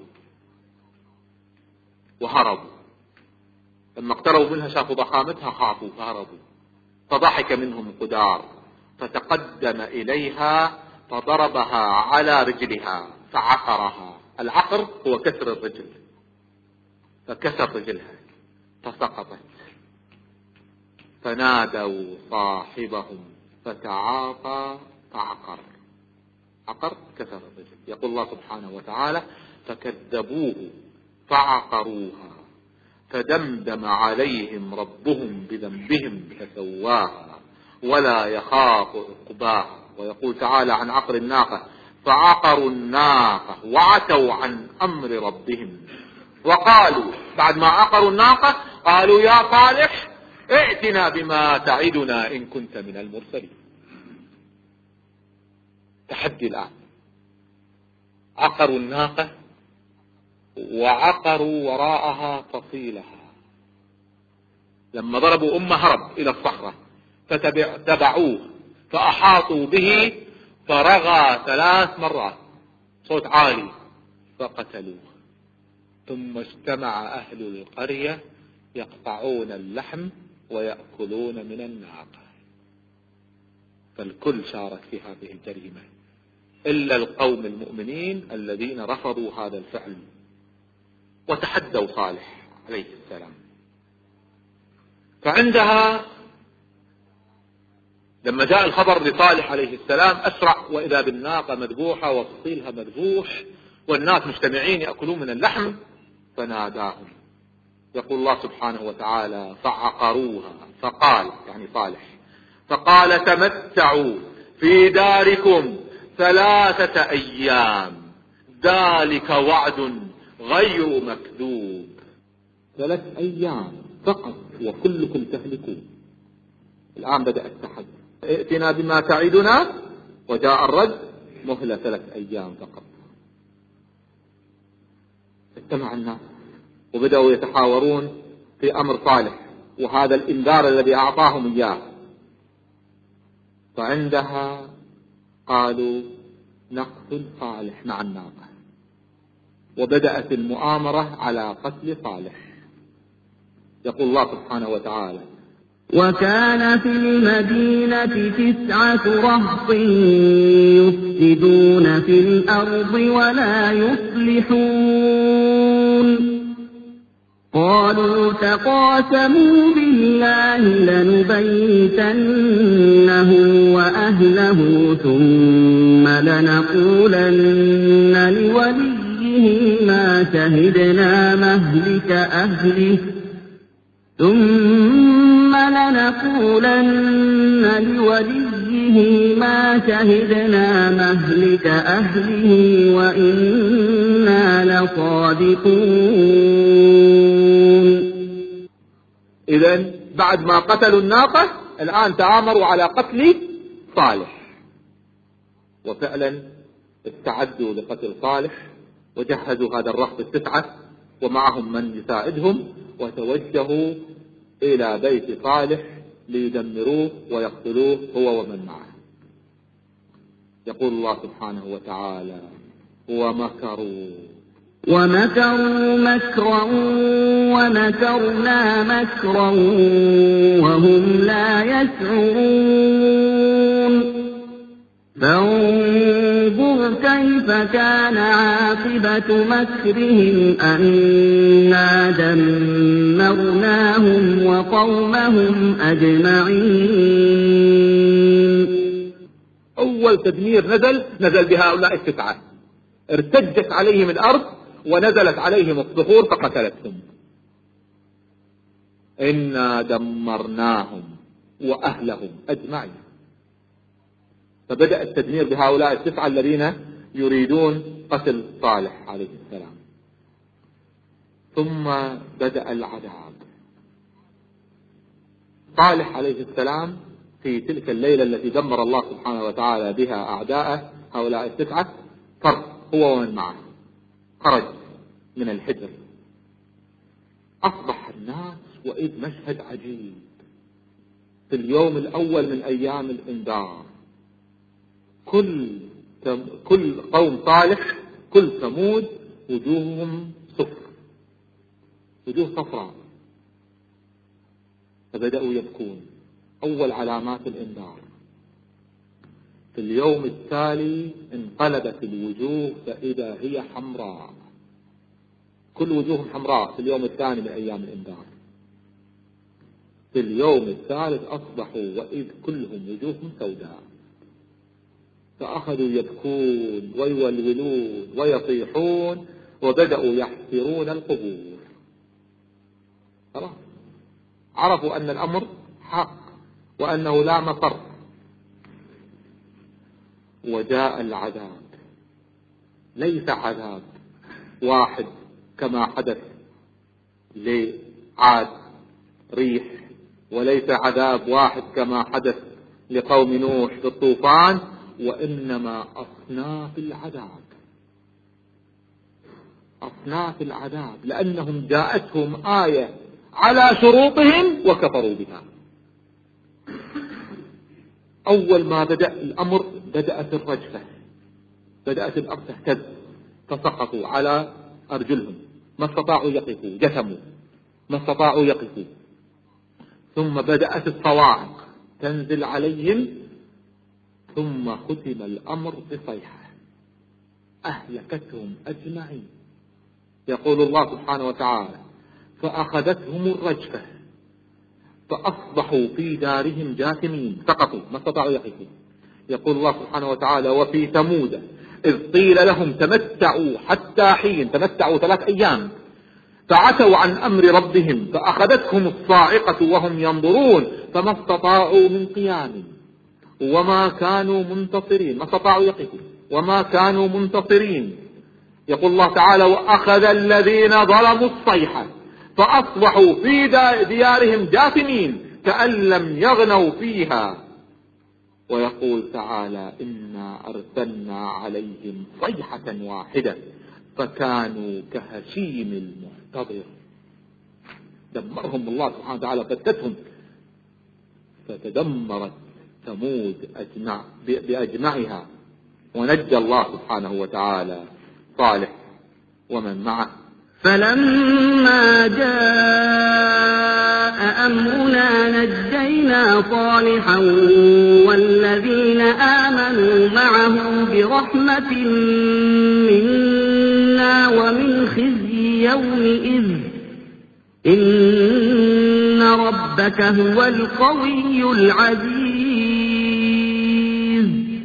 Speaker 1: وهربوا، لما اقتربوا منها شافوا ضخامتها خافوا فهربوا. فضحك منهم قدار فتقدم إليها فضربها على رجلها فعقرها. العقر هو كسر الرجل، فكسر رجلها فسقطت. فنادوا صاحبهم فتعاطى فعقر، عقر كسر الرجل. يقول الله سبحانه وتعالى فكذبوه فعقروها فدمدم عليهم ربهم بذنبهم فسواها ولا يخاف عقباها. ويقول تعالى عن عقر الناقة فعقروا الناقة وعتوا عن أمر ربهم وقالوا، بعد ما عقروا الناقة قالوا يا صالح ائتنا بما تعدنا إن كنت من المرسلين. تحدي الآن، عقروا الناقة وعقروا وراءها فصيلها. لما ضربوا أمه هرب إلى الصخرة فتبعوه فأحاطوا به فرغى ثلاث مرات صوت عالي فقتلوه. ثم اجتمع أهل القرية يقطعون اللحم ويأكلون من الناقة، فالكل شارك في هذه الجريمة إلا القوم المؤمنين الذين رفضوا هذا الفعل وتحدوا صالح عليه السلام. فعندها لما جاء الخبر لصالح عليه السلام أسرع، وإذا بالناقة مذبوحة وفصيلها مذبوح والناس مجتمعين يأكلون من اللحم، فناداهم. يقول الله سبحانه وتعالى فعقروها فقال، يعني صالح، فقال تمتعوا في داركم ثلاثة أيام ذلك وعد غير مكذوب. ثلاث أيام فقط وكلكم تهلكون. الآن بدأ التحدي، ائتنا بما تعدنا، وجاء الرد مهلة ثلاث أيام فقط. اجتمع الناس وبدأوا يتحاورون في أمر صالح وهذا الإنذار الذي أعطاهم إياه. فعندها قالوا نقتل صالح مع الناقة، وبدأت المؤامرة على قتل صالح. يقول الله سبحانه وتعالى
Speaker 2: وكان في المدينة تسعة رهط يفسدون في الأرض ولا يصلحون قالوا تقاسموا بالله لنبيتنه وأهله ثم لنقولن لوليه ما شهدنا مهلك أهله ثم لنقولن لوليه ما شهدنا مهلك أهله وإنا لصادقون.
Speaker 1: إذن بعد ما قتلوا الناقة الآن تآمروا على قتل صالح، وفعلا استعدوا لقتل صالح وجهزوا هذا الرهط التسعة ومعهم من يساعدهم وتوجهوا إلى بيت صالح ليدمروه ويقتلوه هو ومن معه. يقول الله سبحانه وتعالى ومكروا
Speaker 2: ومكروا مكرا ومكرنا مكرا وهم لا يشعرون فانظر كيف كان عاقبة مكرهم أنا دمرناهم وقومهم أجمعين.
Speaker 1: أول تدمير نزل نزل بهؤلاء التسعة، ارتجت عليهم الأرض ونزلت عليهم الصخور فقتلتهم. إنا دمرناهم وأهلهم أجمعين. فبدأ التدمير بهؤلاء التسعة الذين يريدون قتل صالح عليه السلام. ثم بدأ العذاب. صالح عليه السلام في تلك الليلة التي دمر الله سبحانه وتعالى بها أعداءه هؤلاء التسعة فر هو ومن معه، خرج من الحجر. أصبح الناس وإذ مشهد عجيب في اليوم الأول من أيام الإنذار. كل كل قوم صالح كل ثمود وجوههم صفر، وجوه صفراء، فبدأوا يبكون. أول علامات الإنذار. في اليوم التالي انقلبت الوجوه فإذا هي حمراء، كل وجوههم حمراء في اليوم الثاني من أيام الإنذار. في اليوم الثالث أصبحوا وإذ كلهم وجوههم سوداء، فأخذوا يبكون ويولولون ويطيحون وبدأوا يحفرون القبور. خلاص عرفوا أن الأمر حق وأنه لا مفر. وجاء العذاب، ليس عذاب واحد كما حدث لعاد ريح، وليس عذاب واحد كما حدث لقوم نوح في الطوفان، وإنما أصناف العذاب، أصناف العذاب، لأنهم جاءتهم آية على شروطهم وكفروا بها. أول ما بدأ الأمر بدأت الرجفة، بدأت الأرض تهتز فسقطوا على أرجلهم، ما استطاعوا يقفوا، جثموا ما استطاعوا يقفوا. ثم بدأت الصواعق تنزل عليهم، ثم ختم الأمر بصيحة أهلكتهم أجمعين. يقول الله سبحانه وتعالى فأخذتهم الرجفة فأصبحوا في دارهم جاثمين، سقطوا ما استطاعوا يقفوا. يقول الله سبحانه وتعالى وفي ثمود إذ قيل لهم تمتعوا حتى حين، تمتعوا ثلاث أيام، فعتوا عن أمر ربهم فأخذتهم الصاعقة وهم ينظرون فما استطاعوا من قيام وما كانوا منتصرين، ما استطاعوا يقفوا وما كانوا منتصرين. يقول الله تعالى وأخذ الذين ظلموا الصيحة فأصبحوا في ديارهم جاثمين كأن لم يغنوا فيها. ويقول تعالى إنا أرسلنا عليهم صيحة واحدة فكانوا كهشيم المحتضر. دمرهم الله سبحانه وتعالى، فتتهم، فتدمرت ثمود أجمع بأجمعها، ونجى الله سبحانه وتعالى صالح ومن معه.
Speaker 2: فلما جاء أمرنا نجينا وآتينا صالحا والذين آمنوا معه برحمة منا ومن خزي يومئذ إن ربك هو القوي العزيز.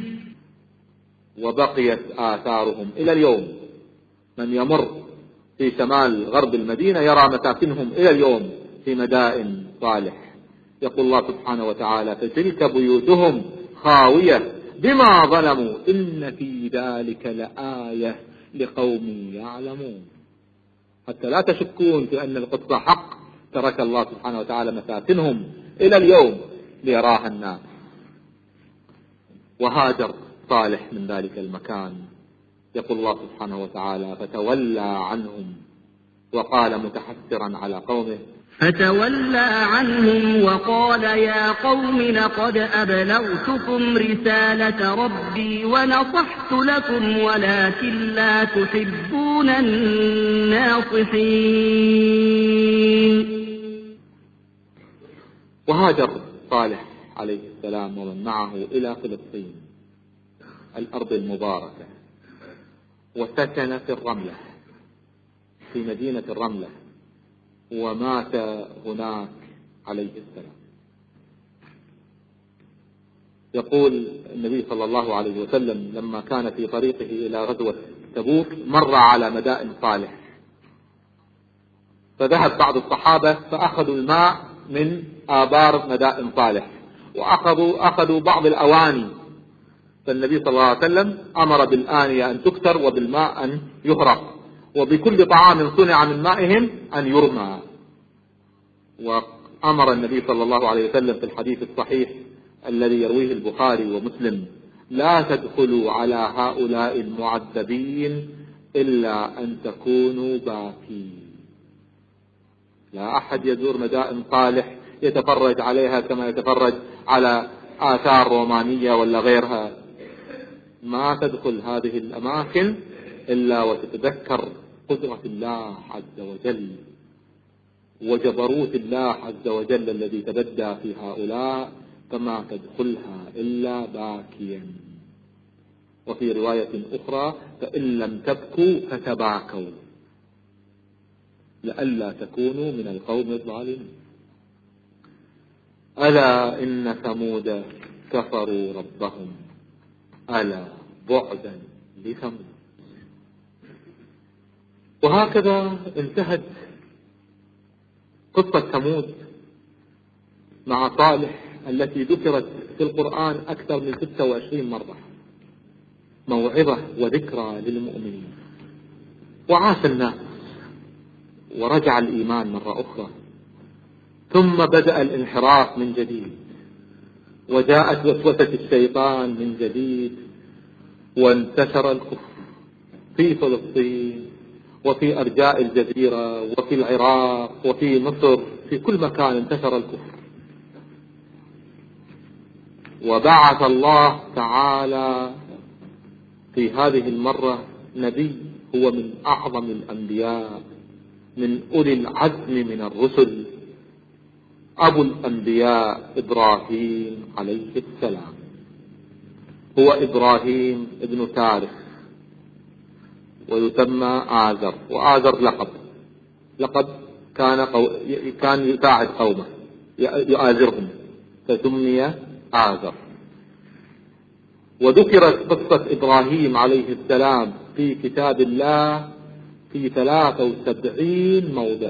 Speaker 1: وبقيت آثارهم إلى اليوم. من يمر في شمال غرب المدينة يرى مساكنهم إلى اليوم في مدائن صالح. يقول الله سبحانه وتعالى: فتلك بيوتهم خاوية بما ظلموا إن في ذلك لآية لقوم يعلمون. حتى لا تشكون في أن القصة حق، ترك الله سبحانه وتعالى مساكنهم إلى اليوم ليراها الناس. وهاجر صالح من ذلك المكان. يقول الله سبحانه وتعالى: فتولى عنهم وقال متحسرا على قومه
Speaker 2: فتولى عنهم وقال يا قوم لقد أبلغتكم رسالة ربي ونصحت لكم ولكن لا تحبون الناصحين.
Speaker 1: وهاجر صالح عليه السلام ومن معه إلى فلسطين الأرض المباركة، وسكن في الرملة في مدينة الرملة، ومات هناك عليه السلام. يقول النبي صلى الله عليه وسلم لما كان في طريقه إلى غزوة تبوك مر على مدائن صالح، فذهب بعض الصحابة فأخذوا الماء من آبار مدائن صالح، وأخذوا أخذوا بعض الأواني، فالنبي صلى الله عليه وسلم أمر بالآنية أن تكسر وبالماء أن يهرق، وبكل طعام صنع من مائهم أن يرمى. وأمر النبي صلى الله عليه وسلم في الحديث الصحيح الذي يرويه البخاري ومسلم: لا تدخلوا على هؤلاء المعذبين إلا أن تكونوا باكين. لا أحد يزور مدائن صالح يتفرج عليها كما يتفرج على آثار رومانية ولا غيرها. ما تدخل هذه الأماكن إلا وتتذكر قدرة الله عز وجل وجبروت الله عز وجل الذي تبدى في هؤلاء، فما تدخلها إلا باكيا. وفي رواية أخرى: فإن لم تبكوا فتباكوا لئلا تكونوا من القوم الظالمين. ألا إن ثمود كفروا ربهم ألا بعدا لثمود. وهكذا انتهت قصة ثمود مع صالح التي ذكرت في القرآن أكثر من ستة وعشرين مرة، موعظة وذكرى للمؤمنين. وعاش الناس ورجع الإيمان مرة أخرى، ثم بدأ الانحراف من جديد، وجاءت وسوسة الشيطان من جديد، وانتشر الكفر في فلسطين وفي أرجاء الجزيرة وفي العراق وفي مصر، في كل مكان انتشر الكفر. وبعث الله تعالى في هذه المرة نبي هو من أعظم الأنبياء، من أولي العزم من الرسل، أبو الأنبياء إبراهيم عليه السلام. هو إبراهيم ابن تارخ، ويسمى آزر. وآزر لقب لقب كان قو... كان يساعد قومه يؤازرهم، فسمي آزر. وذكرت قصة إبراهيم عليه السلام في كتاب الله في ثلاثة وسبعين موضع.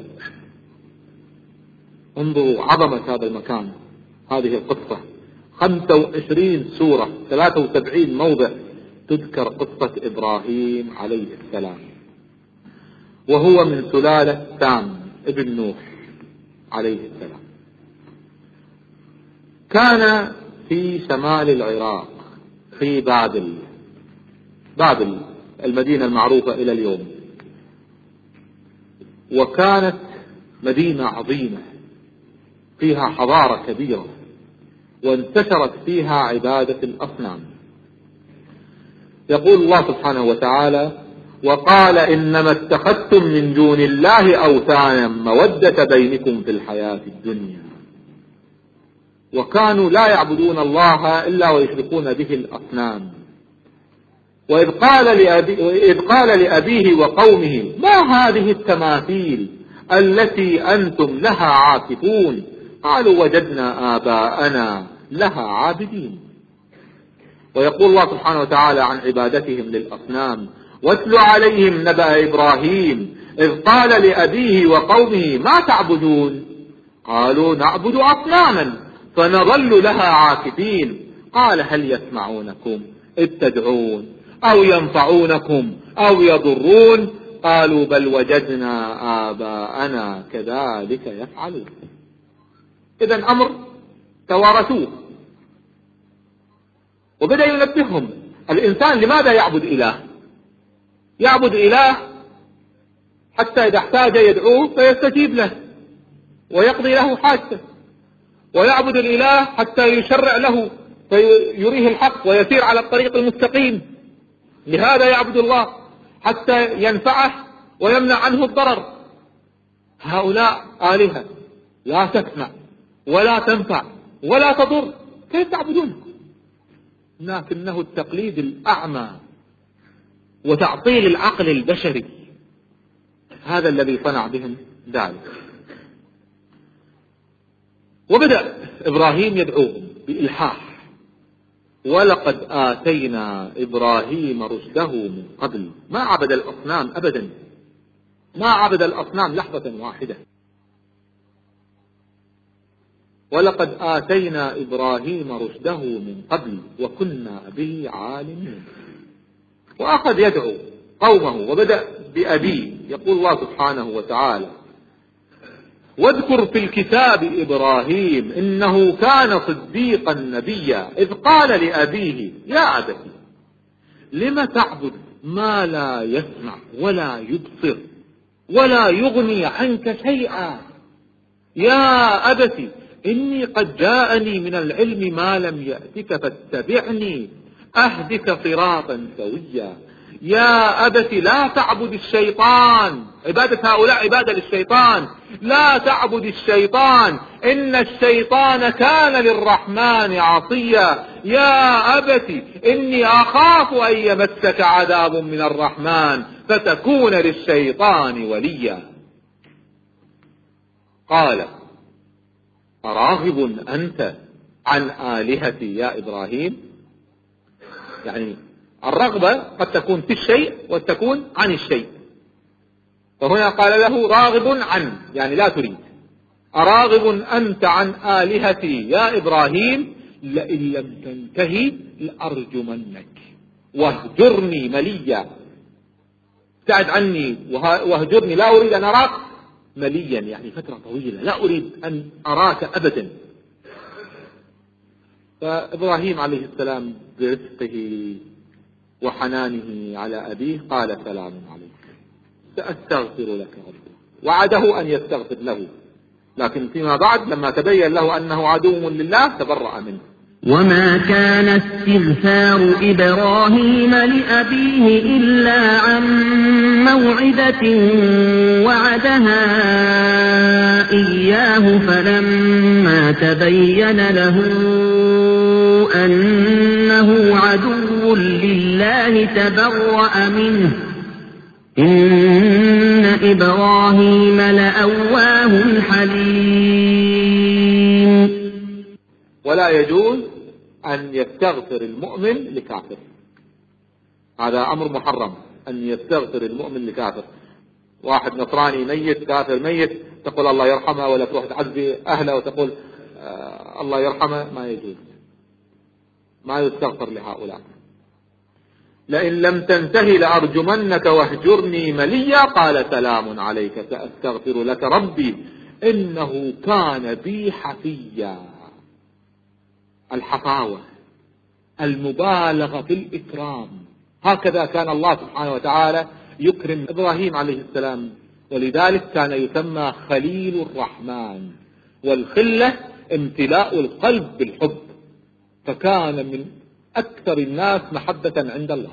Speaker 1: انظروا عظمة هذا المكان، هذه القصة خمسة وعشرين سورة، ثلاثة وسبعين موضع تذكر قصة إبراهيم عليه السلام. وهو من سلالة سام ابن نوح عليه السلام. كان في شمال العراق في بابل، بابل المدينة المعروفة إلى اليوم، وكانت مدينة عظيمة فيها حضارة كبيرة، وانتشرت فيها عبادة الأصنام. يقول الله سبحانه وتعالى: وقال إنما اتخذتم من دون الله أوثانا مودة بينكم في الحياة الدنيا. وكانوا لا يعبدون الله إلا ويشركون به الأصنام. وإذ قال لأبي وإذ قال لأبيه وقومه ما هذه التماثيل التي أنتم لها عاكفون؟ قالوا وجدنا آباءنا لها عابدين. ويقول الله سبحانه وتعالى عن عبادتهم للأصنام واتل عليهم نبأ إبراهيم إذ قال لأبيه وقومه ما تعبدون؟ قالوا نعبد أصناما فنظل لها عاكفين. قال هل يسمعونكم إذ تدعون أو ينفعونكم أو يضرون؟ قالوا بل وجدنا آباءنا كذلك يفعلون. إذن أمر توارثوه. وبدأ ينبههم الإنسان لماذا يعبد إله؟ يعبد إله حتى إذا احتاج يدعوه فيستجيب له ويقضي له حاجته، ويعبد الإله حتى يشرع له فيريه الحق ويسير على الطريق المستقيم. لهذا يعبد الله حتى ينفعه ويمنع عنه الضرر. هؤلاء آلهة لا تسمع ولا تنفع ولا تضر، كيف تعبدون؟ لكنه التقليد الأعمى وتعطيل العقل البشري هذا الذي صنع بهم ذلك. وبدأ إبراهيم يدعوهم بإلحاح ولقد آتينا إبراهيم رشده من قبل. ما عبد الأصنام أبدا، ما عبد الأصنام لحظة واحدة. ولقد آتينا إبراهيم رشده من قبل وكنا به عالمين. وأخذ يدعو قومه وبدأ بأبيه. يقول الله سبحانه وتعالى واذكر في الكتاب إبراهيم إنه كان صديقا نبيا إذ قال لأبيه يا أبت لم تعبد ما لا يسمع ولا يبصر ولا يغني عنك شيئا يا أبت إني قد جاءني من العلم ما لم يأتك فاتبعني أهدك صراطا سويا. يا أبت لا تعبد الشيطان. عبادة هؤلاء عبادة للشيطان. لا تعبد الشيطان إن الشيطان كان للرحمن عصيا. يا أبت إني أخاف أن يمسك عذاب من الرحمن فتكون للشيطان وليا. قال أراغب أنت عن آلهتي يا إبراهيم؟ يعني الرغبة قد تكون في الشيء وتكون عن الشيء. فهنا قال له راغب عن يعني لا تريد. أراغب أنت عن آلهتي يا إبراهيم لئن لم تنتهي لأرجمنك واهجرني مليا. ابتعد عني واهجرني، لا أريد أن أراك مليا يعني فترة طويلة، لا أريد أن أراك أبدا. فإبراهيم عليه السلام برفقه وحنانه على أبيه قال سلام عليك سأستغفر لك ربي. وعده أن يستغفر له، لكن فيما بعد لما تبين له أنه عدو لله تبرأ منه.
Speaker 2: وما كان استغفار إبراهيم لأبيه إلا عن موعدة وعدها إياه فلما تبين له أنه عدو لله تبرأ منه إن إبراهيم لأواه حليم.
Speaker 1: ولا يجوز أن يستغفر المؤمن لكافر، هذا أمر محرم أن يستغفر المؤمن لكافر. واحد نصراني ميت، كافر ميت، تقول الله يرحمه، ولا تروح تعزي أهله وتقول آه الله يرحمه، ما يجوز، ما يستغفر لهؤلاء. لئن لم تنتهي لأرجمنك واهجرني مليا. قال سلام عليك سأستغفر لك ربي إنه كان بي حفيا. الحفاوة المبالغة في الإكرام، هكذا كان الله سبحانه وتعالى يكرم إبراهيم عليه السلام، ولذلك كان يسمى خليل الرحمن. والخلة امتلاء القلب بالحب، فكان من أكثر الناس محبة عند الله.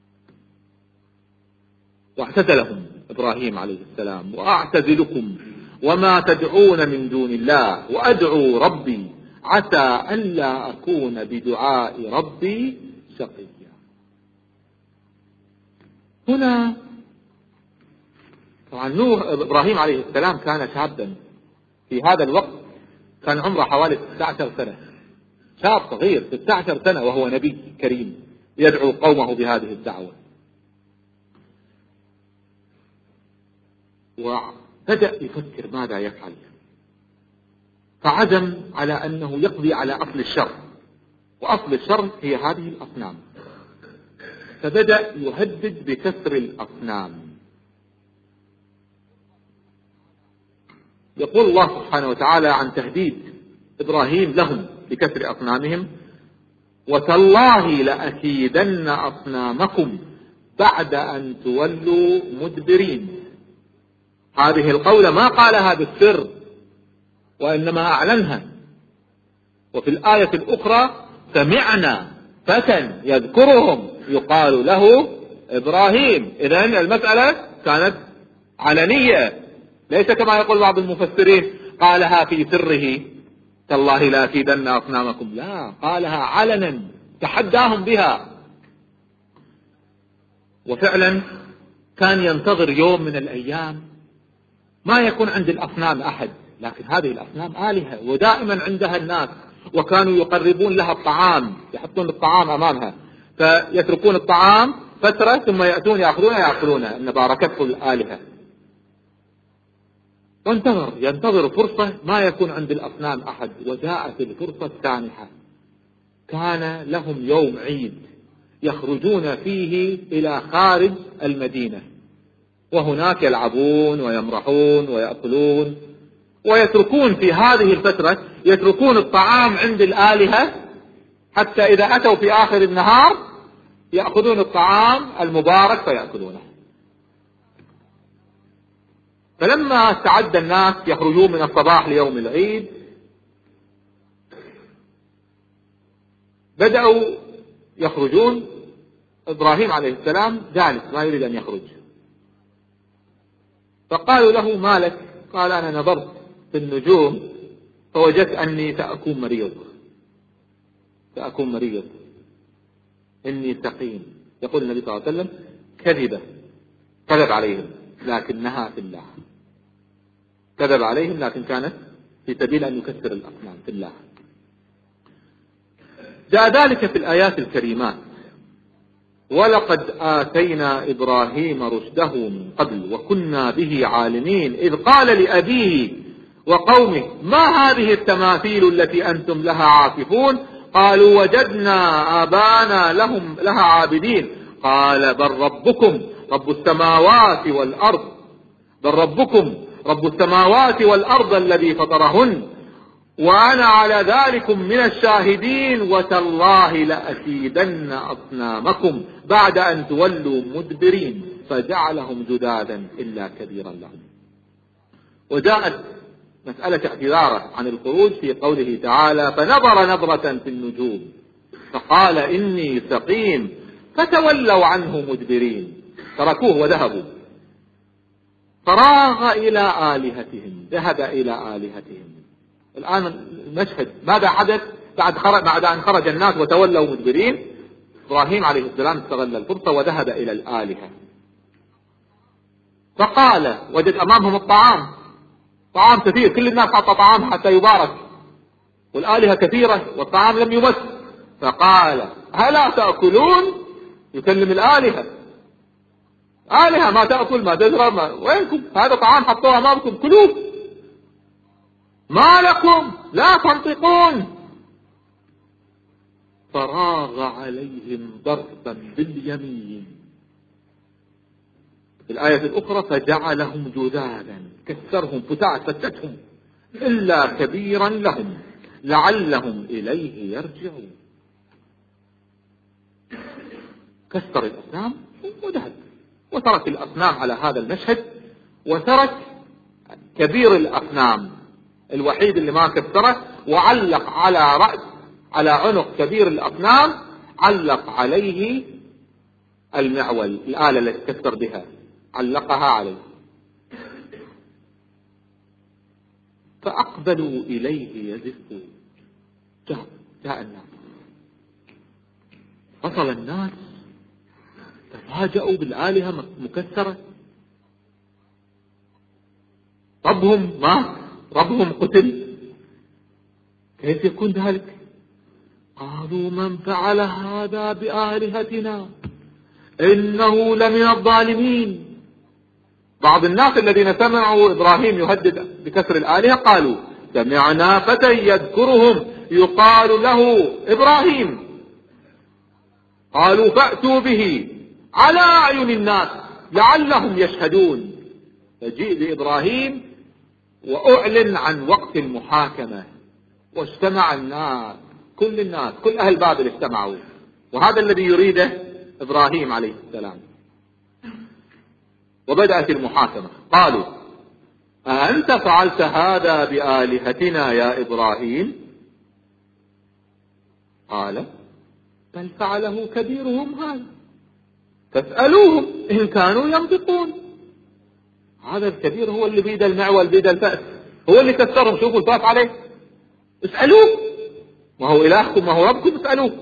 Speaker 1: واعتزلهم إبراهيم عليه السلام وأعتزلكم وما تدعون من دون الله وأدعو ربي عسى ألا أكون بدعاء ربي شقيا. هنا طبعا نوح إبراهيم عليه السلام كان شابا في هذا الوقت، كان عمره حوالي ستة عشر سنة، شاب صغير ستة عشر سنة وهو نبي كريم يدعو قومه بهذه الدعوة. وبدأ يفكر ماذا يفعل، فعزم على أنه يقضي على أصل الشر، وأصل الشر هي هذه الأصنام، فبدأ يهدد بكسر الأصنام. يقول الله سبحانه وتعالى عن تهديد إبراهيم لهم بكسر أصنامهم: وتالله لأكيدن أصنامكم بعد أن تولوا مدبرين. هذه القولة ما قالها بالسر وإنما أعلنها. وفي الآية الأخرى: سمعنا فتى يذكرهم يقال له إبراهيم. إذن المسألة كانت علنية، ليس كما يقول بعض المفسرين قالها في سره تالله لا أكيدن أصنامكم، لا، قالها علنا تحداهم بها. وفعلا كان ينتظر يوم من الأيام ما يكون عند الأصنام أحد، لكن هذه الأصنام آلهة ودائما عندها الناس، وكانوا يقربون لها الطعام، يحطون الطعام أمامها فيتركون الطعام فترة ثم يأتون يأخذونه يأكلونه، إن باركته الآلهة. وانتظر ينتظر فرصة ما يكون عند الأصنام أحد، وجاءت الفرصة السانحة. كان لهم يوم عيد يخرجون فيه إلى خارج المدينة، وهناك يلعبون ويمرحون ويأكلون، ويتركون في هذه الفترة يتركون الطعام عند الآلهة، حتى إذا أتوا في آخر النهار يأخذون الطعام المبارك فيأكلونه. فلما استعد الناس يخرجون من الصباح ليوم العيد، بدأوا يخرجون. إبراهيم عليه السلام جالس ما يريد أن يخرج، فقالوا له: ما لك؟ قال: أنا نظرت في النجوم فوجدت أني سأكون مريض سأكون مريض إني سقيم. يقول النبي صلى الله عليه وسلم: كذبة، كذب عليهم لكنها في الله، كذب عليهم لكن كانت في سبيل أن يكسر الأصنام في الله. جاء ذلك في الآيات الكريمات: ولقد آتينا إبراهيم رشده من قبل وكنا به عالمين إذ قال لأبيه وقومه ما هذه التماثيل التي أنتم لها عاكفون؟ قالوا وجدنا آبانا لهم لها عابدين. قال بل ربكم رب السماوات والأرض بل ربكم رب السماوات والأرض الذي فطرهن وأنا على ذلك من الشاهدين وتالله لأكيدن أصنامكم بعد أن تولوا مدبرين فجعلهم جذاذا إلا كبيرا لهم. وجاءت مسألة اعتذاره عن الخروج في قوله تعالى: فنظر نظرة في النجوم فقال إني سقيم فتولوا عنه مدبرين، تركوه وذهبوا. فراغ إلى آلهتهم، ذهب إلى آلهتهم. الآن المشهد ماذا حدث بعد خرج بعد أن خرج الناس وتولوا مدبرين؟ إبراهيم عليه السلام استغل الفرصة وذهب إلى الآلهة، فقال وجد أمامهم الطعام، طعام كثير، كل الناس حط طعام حتى يبارك، والآلهة كثيرة والطعام لم يمس، فقال هلا تأكلون؟ يكلم الآلهة، آلهة ما تأكل ما تزرع ما وينكم؟ هذا طعام حطوه أمامكم كلوه، ما لكم لا تنطقون؟ فراغ عليهم ضربا باليمين. في الآية الأخرى فجعلهم جذاذا، كسرهم فتات فتتهم إلا كبيرا لهم لعلهم إليه يرجعون. كسر الأصنام وذهب وترك الأصنام على هذا المشهد، وترك كبير الأصنام الوحيد اللي ما كسره، وعلق على رأس على عنق كبير الأصنام علق عليه المعول، الآلة التي كسر بها علقها عليه. فأقبلوا إليه يزفون. جاء, جاء الناس، وصل الناس تفاجأوا بالآلهة مكسرة، ربهم مات، ربهم قتل، كيف يكون ذلك؟ قالوا من فعل هذا بآلهتنا إنه لمن الظالمين. بعض الناس الذين سمعوا إبراهيم يهدد بكسر الآلهة قالوا سمعنا فتى يذكرهم يقال له إبراهيم، قالوا فأتوا به على أعين الناس لعلهم يشهدون. فجيء بإبراهيم وأعلن عن وقت المحاكمة، واجتمع الناس، كل الناس، كل أهل بابل اجتمعوا، وهذا الذي يريده إبراهيم عليه السلام. وبدأت المحاكمة. قالوا أأنت فعلت هذا بآلهتنا يا إبراهيم؟ قال بل فعله كبيرهم هذا فاسألوهم إن كانوا ينطقون. هذا الكبير هو اللي بيد المعول بيد الفأس، هو اللي كسرهم، شوفوا الفاس عليه، اسألوه، ما هو إلهكم ما هو ربكم، اسألوه.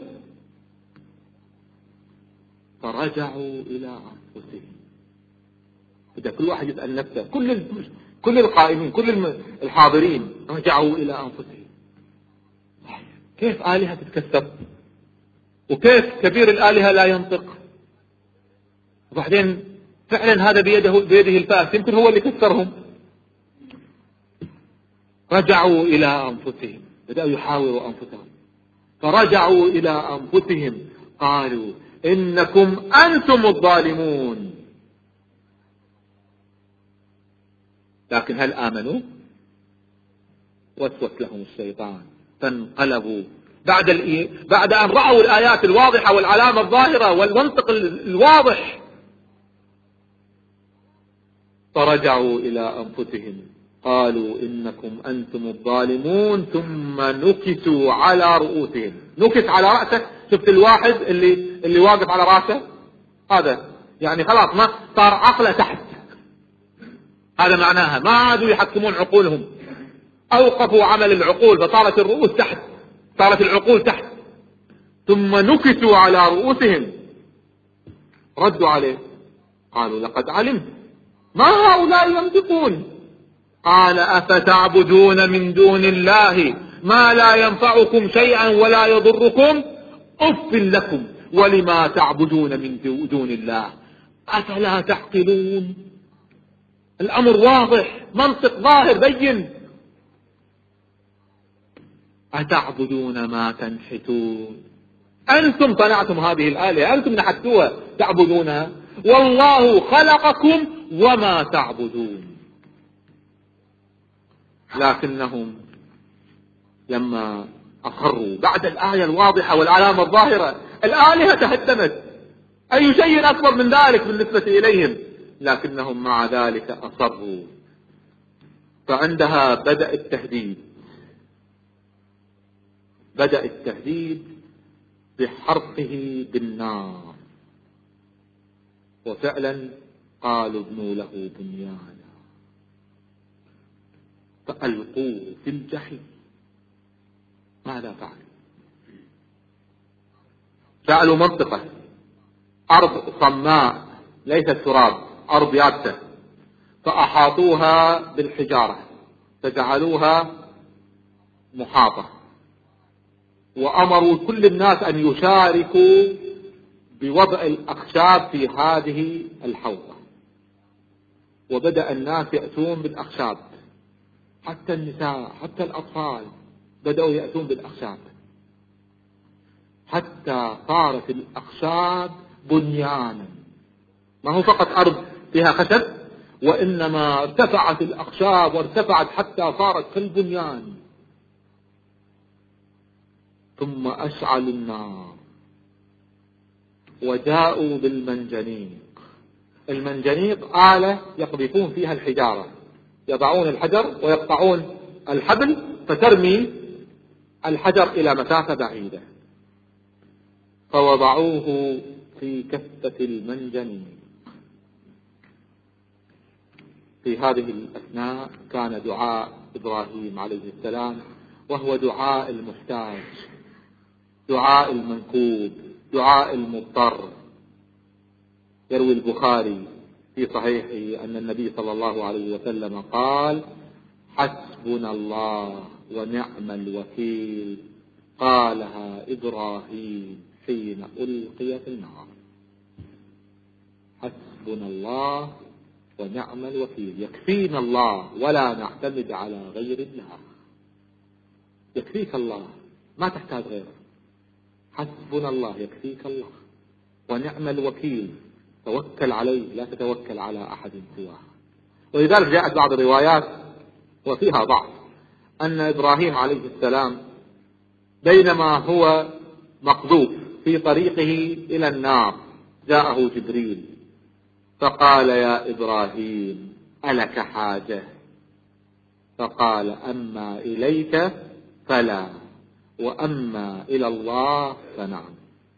Speaker 1: فرجعوا إلى أنفسهم. إذا كل واحد يسأل نفسه، كل كل القائمين كل الحاضرين رجعوا إلى أنفسهم. كيف آلهة تتكسر؟ وكيف كبير الآلهة لا ينطق؟ وبعدين فعلا هذا بيده بيده الفأس، يمكن هو اللي كسرهم. رجعوا إلى أنفسهم، بدأوا يحاوروا أنفسهم. فرجعوا إلى أنفسهم قالوا إنكم أنتم الظالمون. لكن هل آمنوا؟ وسوس لهم الشيطان فانقلبوا بعد الإيه؟ بعد أن رأوا الآيات الواضحة والعلامة الظاهرة والمنطق الواضح، فرجعوا إلى أنفسهم قالوا إنكم أنتم الظالمون. ثم نكسوا على رؤوسهم. نكس على رأسه، شفت الواحد اللي اللي واقف على رأسه هذا، يعني خلاص ما صار عقله تحت، هذا معناها ما عادوا يحكمون عقولهم، أوقفوا عمل العقول فصارت الرؤوس تحت، صارت العقول تحت. ثم نكسوا على رؤوسهم. ردوا عليه قالوا لقد علمت ما هؤلاء ينطقون. قال أفتعبدون من دون الله ما لا ينفعكم شيئا ولا يضركم أف لكم ولما تعبدون من دون الله أفلا تعقلون. الأمر واضح، منطق ظاهر بين. أتعبدون ما تنحتون، أنتم صنعتم هذه الآلهة، أنتم نحتوها تعبدونها، والله خلقكم وما تعبدون. لكنهم لما أصروا بعد الآية الواضحة والعلامة الظاهرة، الآلهة تهدمت، أي شيء أكبر من ذلك بالنسبة إليهم، لكنهم مع ذلك أصروا. فعندها بدأ التهديد، بدأ التهديد بحرقه بالنار. وفعلا قالوا ابنوا له بنيانا فألقوه في الجحيم. ماذا فعلوا؟ جعلوا منطقة أرض صماء ليست تراب، أرض يابسة، فأحاطوها بالحجارة فجعلوها محاطة، وأمروا كل الناس أن يشاركوا بوضع الأخشاب في هذه الحوضة. وبدأ الناس يأتون بالأخشاب، حتى النساء حتى الأطفال بدأوا يأتون بالأخشاب، حتى صارت الأخشاب بنيانا. ما هو فقط أرض فيها خشب، وإنما ارتفعت الأخشاب وارتفعت حتى صارت كالبنيان. ثم أشعلوا النار وجاءوا بالمنجنيق. المنجنيق آلة يقذفون فيها الحجارة، يضعون الحجر ويقطعون الحبل فترمي الحجر إلى مسافة بعيدة. فوضعوه في كفة المنجنيق. في هذه الأثناء كان دعاء إبراهيم عليه السلام، وهو دعاء المحتاج، دعاء المنكوب، دعاء المضطر. يروي البخاري في صحيحه أن النبي صلى الله عليه وسلم قال: حسبنا الله ونعم الوكيل، قالها إبراهيم حين ألقي في النار. حسبنا الله ونعم الوكيل، يكفينا الله ولا نعتمد على غير الله. يكفيك الله، ما تحتاج غيره. حسبنا الله، يكفيك الله، ونعم الوكيل، توكل عليه، لا تتوكل على أحد سواه. ولذلك جاءت بعض الروايات وفيها ضعف أن إبراهيم عليه السلام بينما هو مقذوف في طريقه إلى النار جاءه جبريل فقال: يا إبراهيم ألك حاجة؟ فقال: أما إليك فلا، وأما إلى الله فنعم.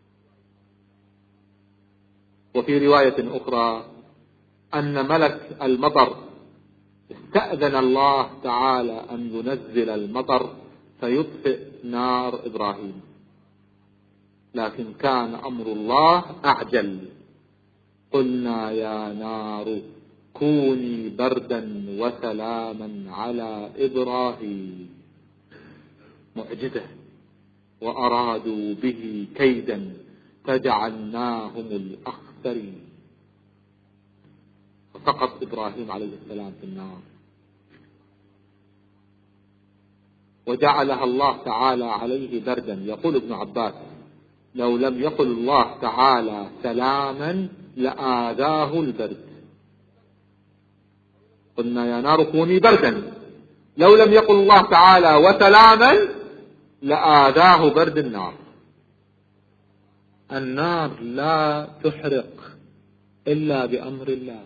Speaker 1: وفي رواية أخرى أن ملك المطر استأذن الله تعالى أن ينزل المطر فيطفئ نار إبراهيم، لكن كان أمر الله أعجل. قلنا: يا نار كوني بردا وسلاما على إبراهيم. معجزة. وأرادوا به كيدا فجعلناهم الأخسرين. فسقط إبراهيم عليه السلام في النار، وجعلها الله تعالى عليه بردا. يقول ابن عباس: لو لم يقل الله تعالى سلاما لآذاه البرد. قلنا: يا نار كوني بردا. لو لم يقل الله تعالى وسلاما لآذاه برد النار. النار لا تحرق إلا بأمر الله،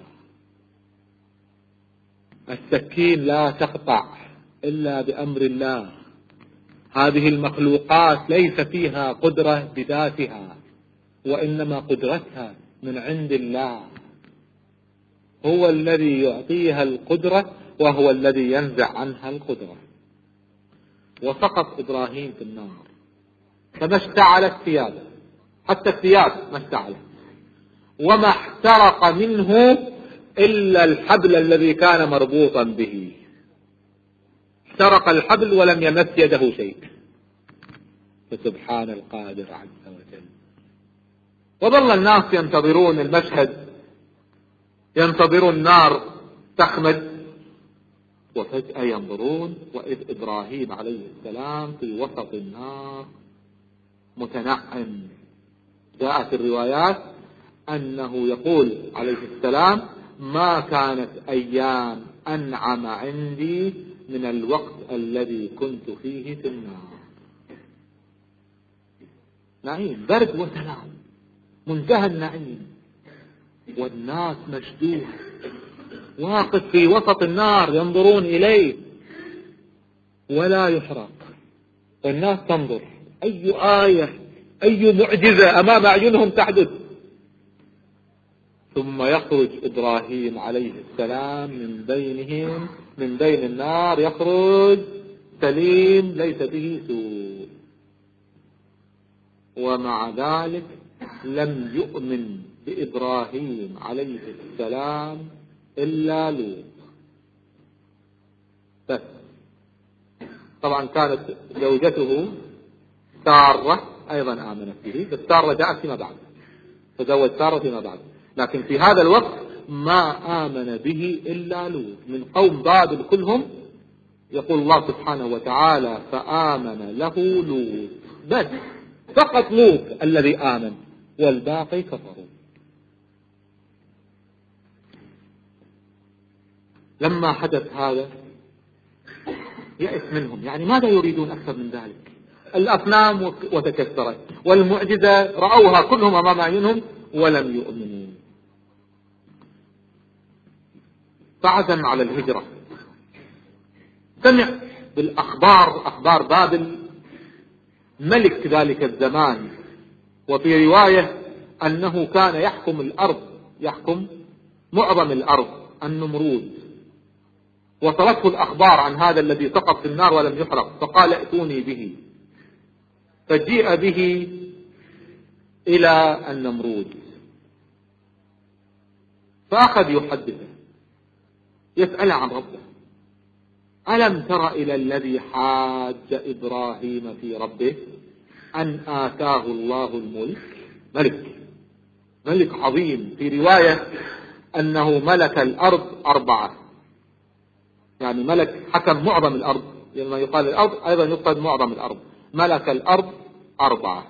Speaker 1: السكين لا تقطع إلا بأمر الله. هذه المخلوقات ليس فيها قدرة بذاتها، وإنما قدرتها من عند الله. هو الذي يعطيها القدرة وهو الذي ينزع عنها القدرة. وسقط إبراهيم في النار فما اشتعلت ثيابه، حتى الثياب ما اشتعلت، وما احترق منه إلا الحبل الذي كان مربوطا به. احترق الحبل ولم يمس يده شيء. فسبحان القادر عز وجل. وظل الناس ينتظرون المشهد، ينتظرون النار تخمد، وفجأة ينظرون وإذ إبراهيم عليه السلام في وسط النار متنعم. جاءت الروايات أنه يقول عليه السلام: ما كانت أيام أنعم عندي من الوقت الذي كنت فيه في النار. نعيم، برد وسلام، منتهى النعيم. والناس مشدود واقف في وسط النار ينظرون إليه ولا يحرق، والناس تنظر أي آية أي معجزة أمام أعينهم تحدث. ثم يخرج إبراهيم عليه السلام من بينهم، من بين النار، يخرج سليم ليس به سوء. ومع ذلك لم يؤمن بإبراهيم عليه السلام إلا لوط بس. طبعا كانت زوجته سارة أيضا آمنت به، بس سارة جاءت فيما بعد، تزوج سارة فيما بعد، لكن في هذا الوقت ما آمن به إلا لوط من قوم بابل كلهم. يقول الله سبحانه وتعالى: فآمن له لوط. بس فقط لوط الذي آمن والباقي كفروا. لما حدث هذا يأس منهم، يعني ماذا يريدون أكثر من ذلك؟ الأصنام وتكسرت، والمعجزة رأوها كلهم أمام أعينهم ولم يؤمنوا. فعزم على الهجرة. سمع بالأخبار، أخبار بابل، ملك ذلك الزمان، وفي رواية أنه كان يحكم الأرض، يحكم معظم الأرض، النمرود، وصلته الأخبار عن هذا الذي سقط في النار ولم يحرق، فقال ائتوني به، فجيء به إلى النمرود فأخذ يحدثه يسأل عن ربه: ألم تر إلى الذي حاج إبراهيم في ربه أن آتاه الله الملك؟ ملك ملك عظيم، في رواية أنه ملك الأرض أربعة، يعني ملك حكم معظم الأرض، لما يقال الأرض أيضا يقصد معظم الأرض، ملك الأرض أربعة،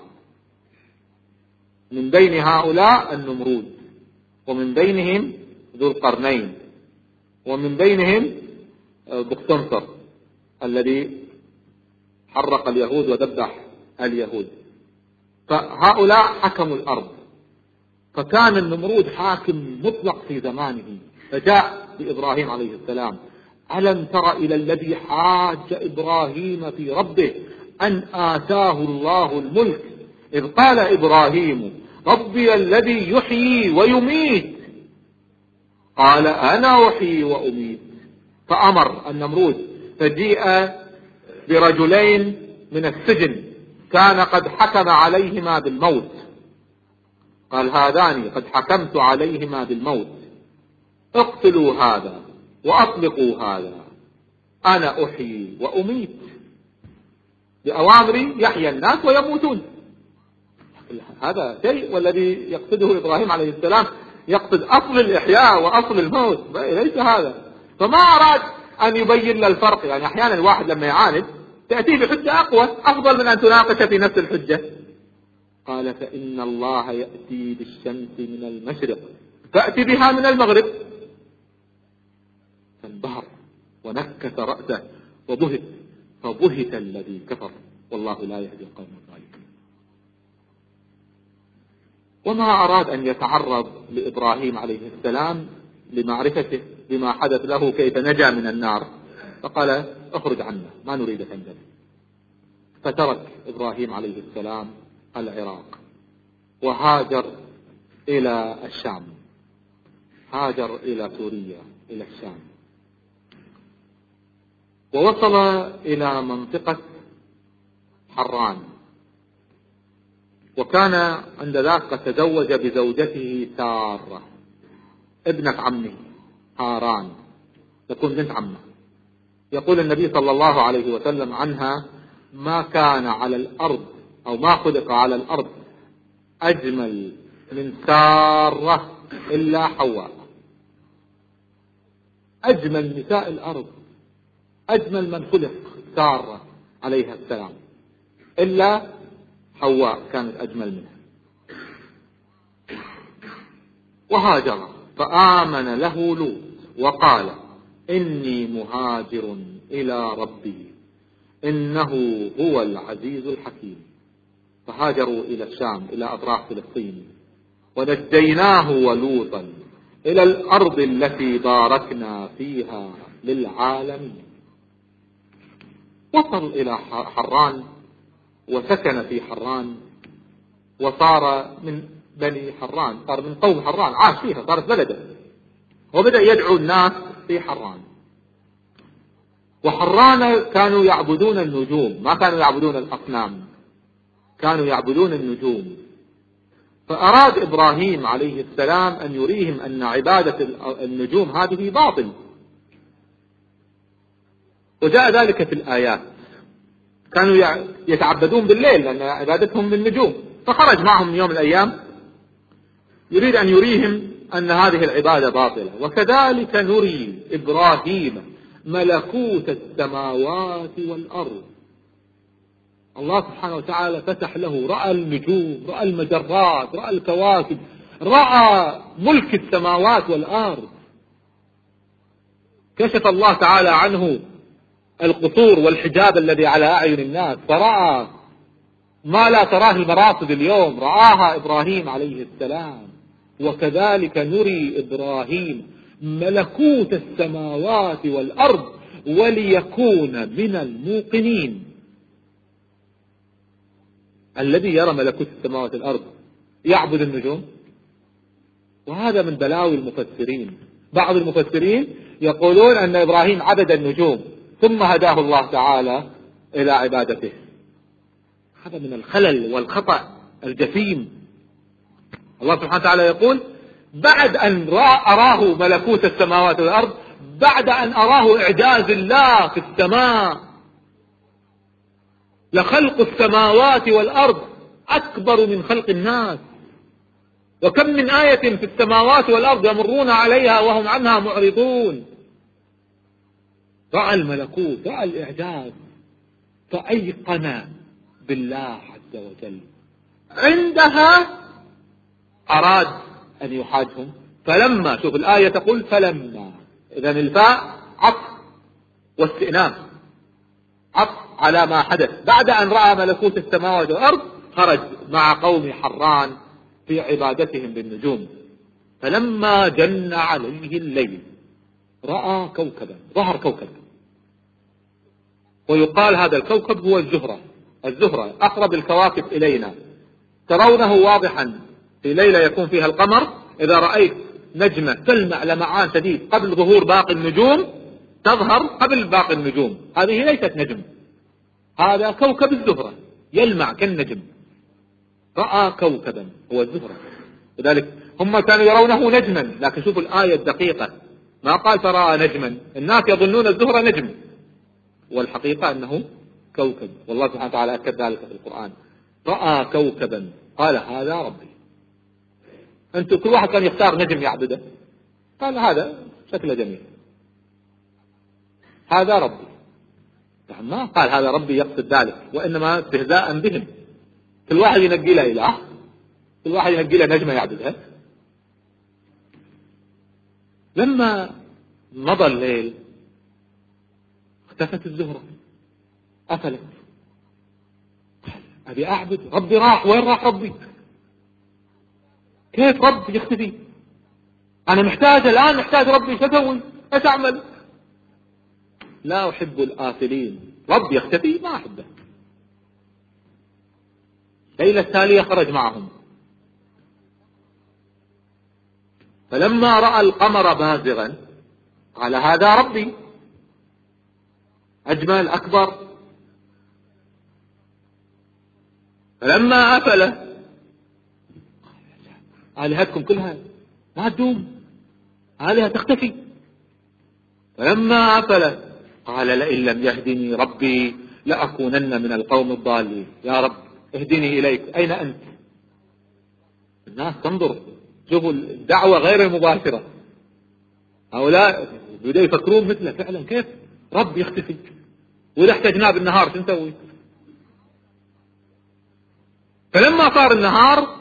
Speaker 1: من بين هؤلاء النمرود، ومن بينهم ذو القرنين، ومن بينهم بختنصر الذي حرق اليهود وذبح اليهود. فهؤلاء حكموا الأرض، فكان النمرود حاكم مطلق في زمانه، فجاء بإبراهيم عليه السلام: ألم تر إلى الذي حاج إبراهيم في ربه أن آتاه الله الملك إذ قال إبراهيم: ربي الذي يحيي ويميت قال أنا أحيي وأميت. فأمر النمرود، فجيء برجلين من السجن كان قد حكم عليهما بالموت، قال: هذان قد حكمت عليهما بالموت، اقتلوا هذا وأطلقوا هذا، أنا أحيي وأميت، بأوامري يحيى الناس ويموتون. هذا شيء، والذي يقصده إبراهيم عليه السلام يقصد أصل الإحياء وأصل الموت، ليس هذا. فما أراد أن يبين له الفرق، يعني أحيانا الواحد لما يعاند تأتي بحجة أقوى أفضل من أن تناقش في نفس الحجة. قال: فإن الله يأتي بالشمس من المشرق فأتي بها من المغرب. فانبهر ونكت رأسه وبهت، فبهت الذي كفر والله لا يهدي القوم الظالمين. وما أراد أن يتعرض لإبراهيم عليه السلام لمعرفته بما حدث له كيف نجا من النار، فقال: اخرج عنا، ما نريدك عندنا. فترك إبراهيم عليه السلام العراق وهاجر إلى الشام، هاجر إلى سوريا إلى الشام، ووصل إلى منطقة حران، وكان عند ذاك قد تزوج بزوجته سارة ابنة عمه هاران، تكون بنت عمه. يقول النبي صلى الله عليه وسلم عنها: ما كان على الأرض أو ما خلق على الأرض أجمل من سارة إلا حواء. أجمل نساء الأرض، أجمل من خلق سارة عليها السلام، إلا حواء كانت أجمل منها. وهاجر فآمن له لوط وقال: إني مهاجر إلى ربي إنه هو العزيز الحكيم. فهاجروا إلى الشام إلى أطراف فلسطين، ونجيناه ولوطا إلى الأرض التي باركنا فيها للعالمين. وصل إلى حران وسكن في حران، وصار من بني حران، صار من قوم حران، عاش فيها، صارت بلده، وبدأ يدعو الناس في حران. وحران كانوا يعبدون النجوم، ما كانوا يعبدون الأصنام، كانوا يعبدون النجوم. فأراد إبراهيم عليه السلام أن يريهم أن عبادة النجوم هذه باطل، وجاء ذلك في الآيات. كانوا يتعبدون بالليل لأن عبادتهم بالنجوم، فخرج معهم من يوم الأيام يريد أن يريهم أن هذه العبادة باطلة. وكذلك نري إبراهيم ملكوت السماوات والأرض. الله سبحانه وتعالى فتح له، رأى النجوم، رأى المجرات، رأى الكواكب، رأى ملك السماوات والأرض. كشف الله تعالى عنه القصور والحجاب الذي على أعين الناس، فرأى ما لا تراه المراصد اليوم، رآها إبراهيم عليه السلام. وكذلك نري إبراهيم ملكوت السماوات والأرض وليكون من الموقنين. الذي يرى ملكوت السماوات والأرض يعبد النجوم، وهذا من بلاوي المفسرين. بعض المفسرين يقولون أن إبراهيم عبد النجوم ثم هداه الله تعالى إلى عبادته. هذا من الخلل والخطأ الجسيم. الله سبحانه وتعالى يقول بعد أن أراه ملكوت السماوات والأرض، بعد أن أراه إعجاز الله في السماء، لخلق السماوات والأرض أكبر من خلق الناس، وكم من آية في السماوات والأرض يمرون عليها وهم عنها معرضون. رأى الملكوت، رأى الإعجاز، فأيقن بالله عز وجل. عندها أراد أن يحاجهم، فلما، شوف الآية تقول فلما، إذن الفاء عطف واستئناف، عطف على ما حدث. بعد أن رأى ملكوت السماوات والأرض خرج مع قوم حران في عبادتهم بالنجوم. فلما جن عليه الليل رأى كوكبا، ظهر كوكب، ويقال هذا الكوكب هو الزهرة. الزهرة أقرب الكواكب إلينا، ترونه واضحا في ليلة يكون فيها القمر. إذا رأيت نجمة تلمع لمعان شديد قبل ظهور باقي النجوم، تظهر قبل باقي النجوم، هذه ليست نجم، هذا كوكب الزهرة يلمع كالنجم. رأى كوكبا هو الزهرة. لذلك هم كانوا يرونه نجما، لكن شوفوا الآية الدقيقة، ما قال فرأى نجما. الناس يظنون الزهرة نجم، والحقيقة أنه كوكب، والله سبحانه وتعالى أكد ذلك في القرآن. رأى كوكبا قال هذا ربي. أنتم كل واحد كان يختار نجم يعبده، قال هذا شكله جميل، هذا ربي. يعني ما قال هذا ربي يقصد ذلك، وإنما استهزاء بهم. كل واحد ينقي له إله، كل واحد ينقي له نجمة يعبدها. لما مضى الليل اختفت الزهرة، أفلت. أبي أعبد ربي، راح وين راح ربي؟ كيف ربي يختفي؟ أنا محتاج الآن، محتاج ربي، شو أسوي؟ إيش أعمل؟ لا أحب الآثلين. ربي يختفي ما أحبه. ليلة التالية خرج معهم، فلما رأى القمر بازغا قال هذا ربي، أجمل أكبر. فلما أفل، آلهتكم كلها ما تدوم، آلهة تختفي. فلما أفل قال لئن لم يهدني ربي لأكونن من القوم الضالين. يا رب اهدني إليك، أين أنت؟ الناس تنظر، شوفوا الدعوة غير المباشرة، هؤلاء بدأوا يفكرون مثله فعلا، كيف رب يختفي؟ وإذا احتجناه بالنهار شو نسوي؟ فلما صار النهار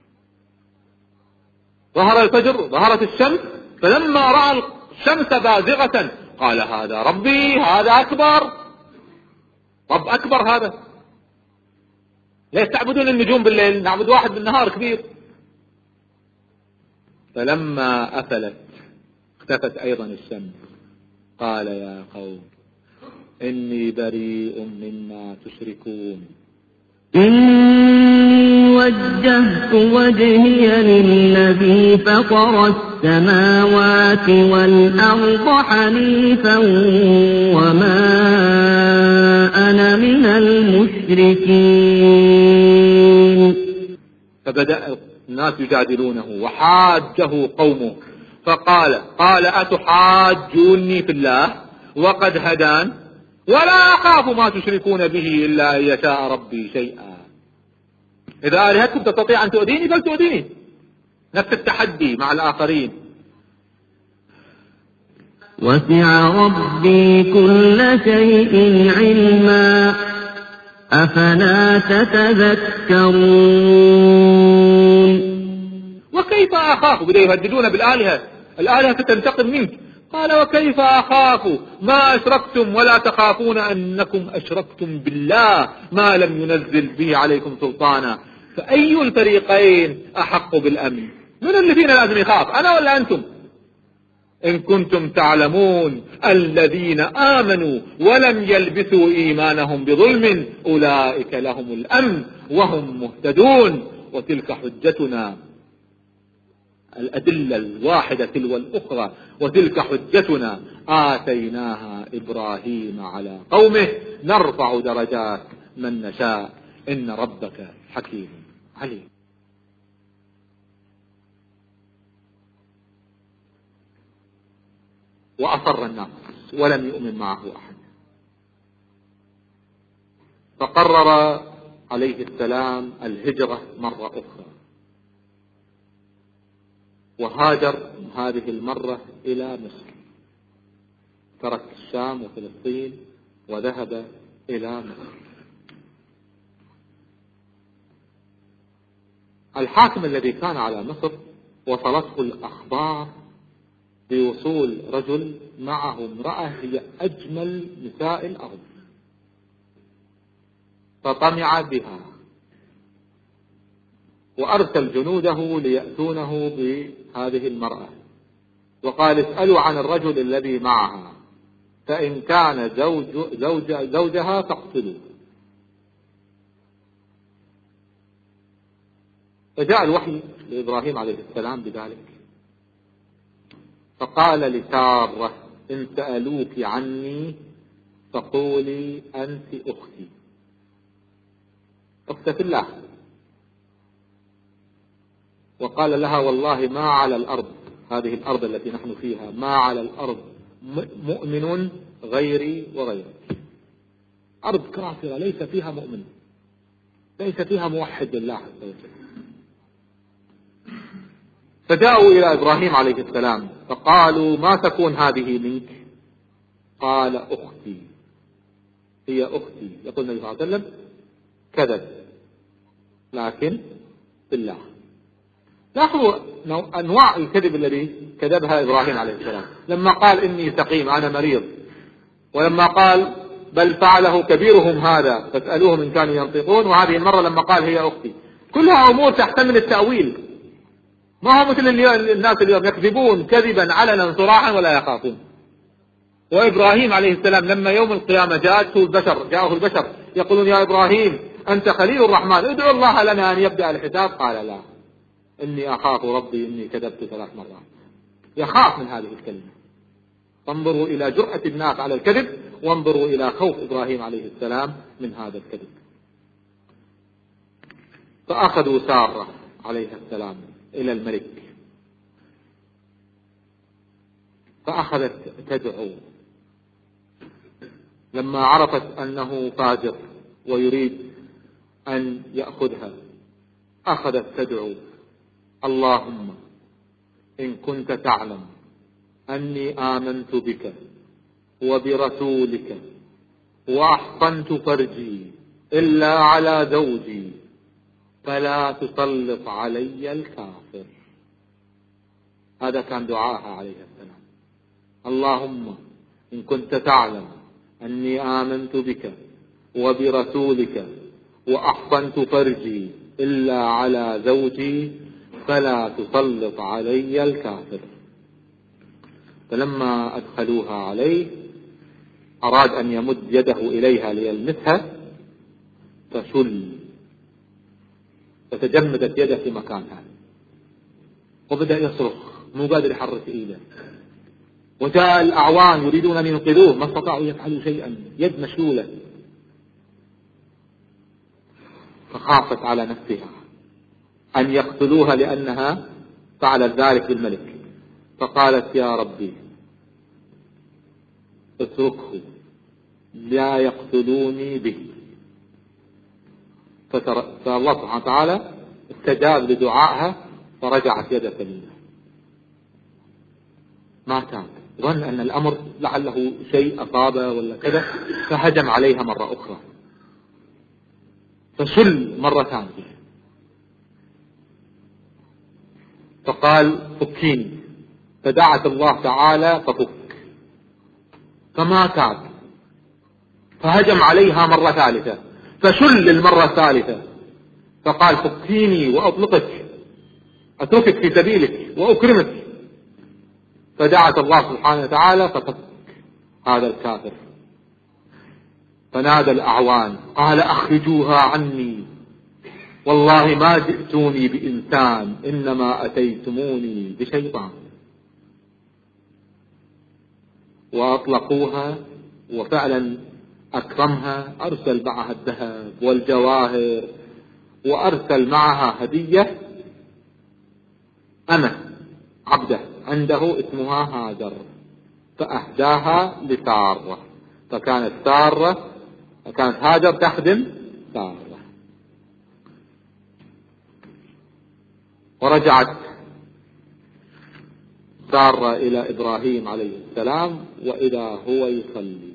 Speaker 1: ظهر الفجر، ظهرت الشمس. فلما رأى الشمس بازغة قال هذا ربي، هذا أكبر، رب أكبر هذا. ليش تعبدون النجوم بالليل؟ نعبد واحد بالنهار كبير. فلما أفلت اختفت أيضا الشمس قال يا قوم إني بريء مما تشركون.
Speaker 2: إني وجهت وجهي للذي فطر السماوات والأرض حنيفا وما أنا من المشركين.
Speaker 1: فبدأ الناس يجادلونه وحاجه قومه، فقال قال أتحاجوني في الله وقد هدان ولا أخاف ما تشركون به إلا أن يشاء ربي شيئا. إذا آلهتكم تستطيع أن تؤذيني فلتؤذيني، نفس التحدي مع الآخرين.
Speaker 2: وسع ربي كل شيء علما أفلا تتذكرون.
Speaker 1: وكيف أخاف؟ بدأوا يهددون بالآلهة، الآلهة تنتقم منك. قال وكيف أخاف ما أشركتم ولا تخافون أنكم أشركتم بالله ما لم ينزل به عليكم سلطانا. فأي الفريقين أحق بالأمن؟ من اللي فينا لازم يخاف، أنا ولا أنتم؟ إن كنتم تعلمون الذين آمنوا ولم يلبسوا إيمانهم بظلم أولئك لهم الأمن وهم مهتدون. وتلك حجتنا الأدلة الواحدة تلو الأخرى. وتلك حجتنا آتيناها إبراهيم على قومه نرفع درجات من نشاء إن ربك حكيم عليم. وأصر الناس ولم يؤمن معه أحد، فقرر عليه السلام الهجرة مرة أخرى، وهاجر هذه المرة إلى مصر، ترك الشام وفلسطين وذهب إلى مصر. الحاكم الذي كان على مصر وصلته الأخبار بوصول رجل معه امرأة هي أجمل نساء الأرض، فطمع بها وأرسل جنوده ليأتونه بهذه المرأة، وقال اسألوا عن الرجل الذي معها، فإن كان زوج زوج زوجها فاقتلوه. فجاء الوحي لإبراهيم عليه السلام بذلك، فقال لسارة إن سألوك عني فقولي أنت أختي، أخت الله. وقال لها والله ما على الأرض، هذه الأرض التي نحن فيها، ما على الأرض مؤمن غيري وغيرك، أرض كافرة ليس فيها مؤمن، ليس فيها موحد لله عز وجل. فجاءوا إلى إبراهيم عليه السلام فقالوا ما تكون هذه منك؟ قال أختي، هي أختي. يقول النبي صلى الله عليه وسلم كذب، لكن بالله. لاحظوا أنواع الكذب الذي كذبها إبراهيم عليه السلام، لما قال إني سقيم أنا مريض، ولما قال بل فعله كبيرهم هذا فاسألوهم إن كانوا ينطقون، وهذه المرة لما قال هي أختي. كلها أمور تحتمل التأويل، ما هو مثل الناس اليوم يكذبون كذبا علنا صراحا ولا يخافون. وإبراهيم عليه السلام لما يوم القيامة جاءته البشر جاءه البشر يقولون يا إبراهيم أنت خليل الرحمن ادعو الله لنا أن يبدأ الحساب، قال لا إني أخاف ربي إني كذبت ثلاث مرات. يخاف من هذه الكلمة. فانظروا إلى جرأة الناس على الكذب، وانظروا إلى خوف إبراهيم عليه السلام من هذا الكذب. فأخذوا سارة عليها السلام إلى الملك، فأخذت تدعو لما عرفت أنه فاجر ويريد أن يأخذها. أخذت تدعو اللهم إن كنت تعلم أني آمنت بك وبرسولك وأحصنت فرجي إلا على زوجي فلا تسلط علي الكافر. هذا كان دعاها عليه السلام، اللهم إن كنت تعلم أني آمنت بك وبرسولك وأحصنت فرجي إلا على زوجي فلا تسلط علي الكافر. فلما أدخلوها عليه أراد أن يمد يده إليها ليلمسها فشل، فتجمدت يده في مكانها، وبدأ يصرخ مو قادر يحرك إيده. وجاء الأعوان يريدون أن ينقذوه، ما استطاعوا يفعلوا شيئا، يد مشلولة. فخافت على نفسها أن يقتلوها لأنها فعلت ذلك بالملك، فقالت يا ربي اتركه لا يقتلوني به. فالله سبحانه وتعالى استجاب لدعائها فرجعت يد سليمة، ما كان ظن أن الأمر لعله شيء أصابه ولا كذا، فهجم عليها مرة أخرى فشل مرة ثانية، فقال فكيني، فدعت الله تعالى ففك، فما كان، فهجم عليها مرة ثالثة فشل المرة الثالثة، فقال فكيني وأطلقك، أتركك في سبيلك وأكرمك، فدعت الله سبحانه وتعالى ففك هذا الكافر. فنادى الأعوان قال أخرجوها عني والله ما جئتوني بإنسان إنما أتيتموني بشيطان. وأطلقوها، وفعلا أكرمها، أرسل معها الذهب والجواهر، وأرسل معها هدية أنا عبده عنده اسمها هاجر، فأهداها لسارة، فكانت سارة كانت هاجر تخدم سارة. ورجعت سارة إلى إبراهيم عليه السلام وإذا هو يصلي،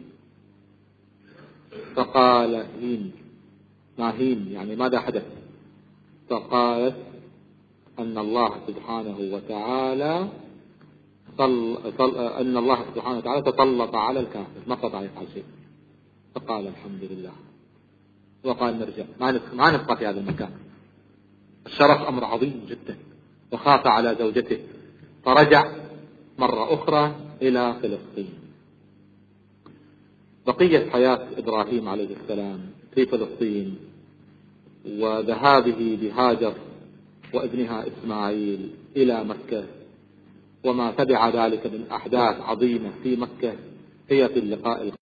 Speaker 1: فقال هين، ما هين يعني ماذا حدث؟ فقالت أن الله سبحانه وتعالى صل... صل... أن الله سبحانه وتعالى تسلط على الكافر، ما استطاع يفعل شيء. فقال الحمد لله، وقال نرجع ما نبقى ما نبقى في هذا المكان. الشرف أمر عظيم جدا، وخاف على زوجته، فرجع مرة أخرى إلى فلسطين. بقية حياة إبراهيم عليه السلام في فلسطين وذهابه بهاجر وابنها إسماعيل إلى مكة وما تبع ذلك من أحداث عظيمة في مكة هي في اللقاء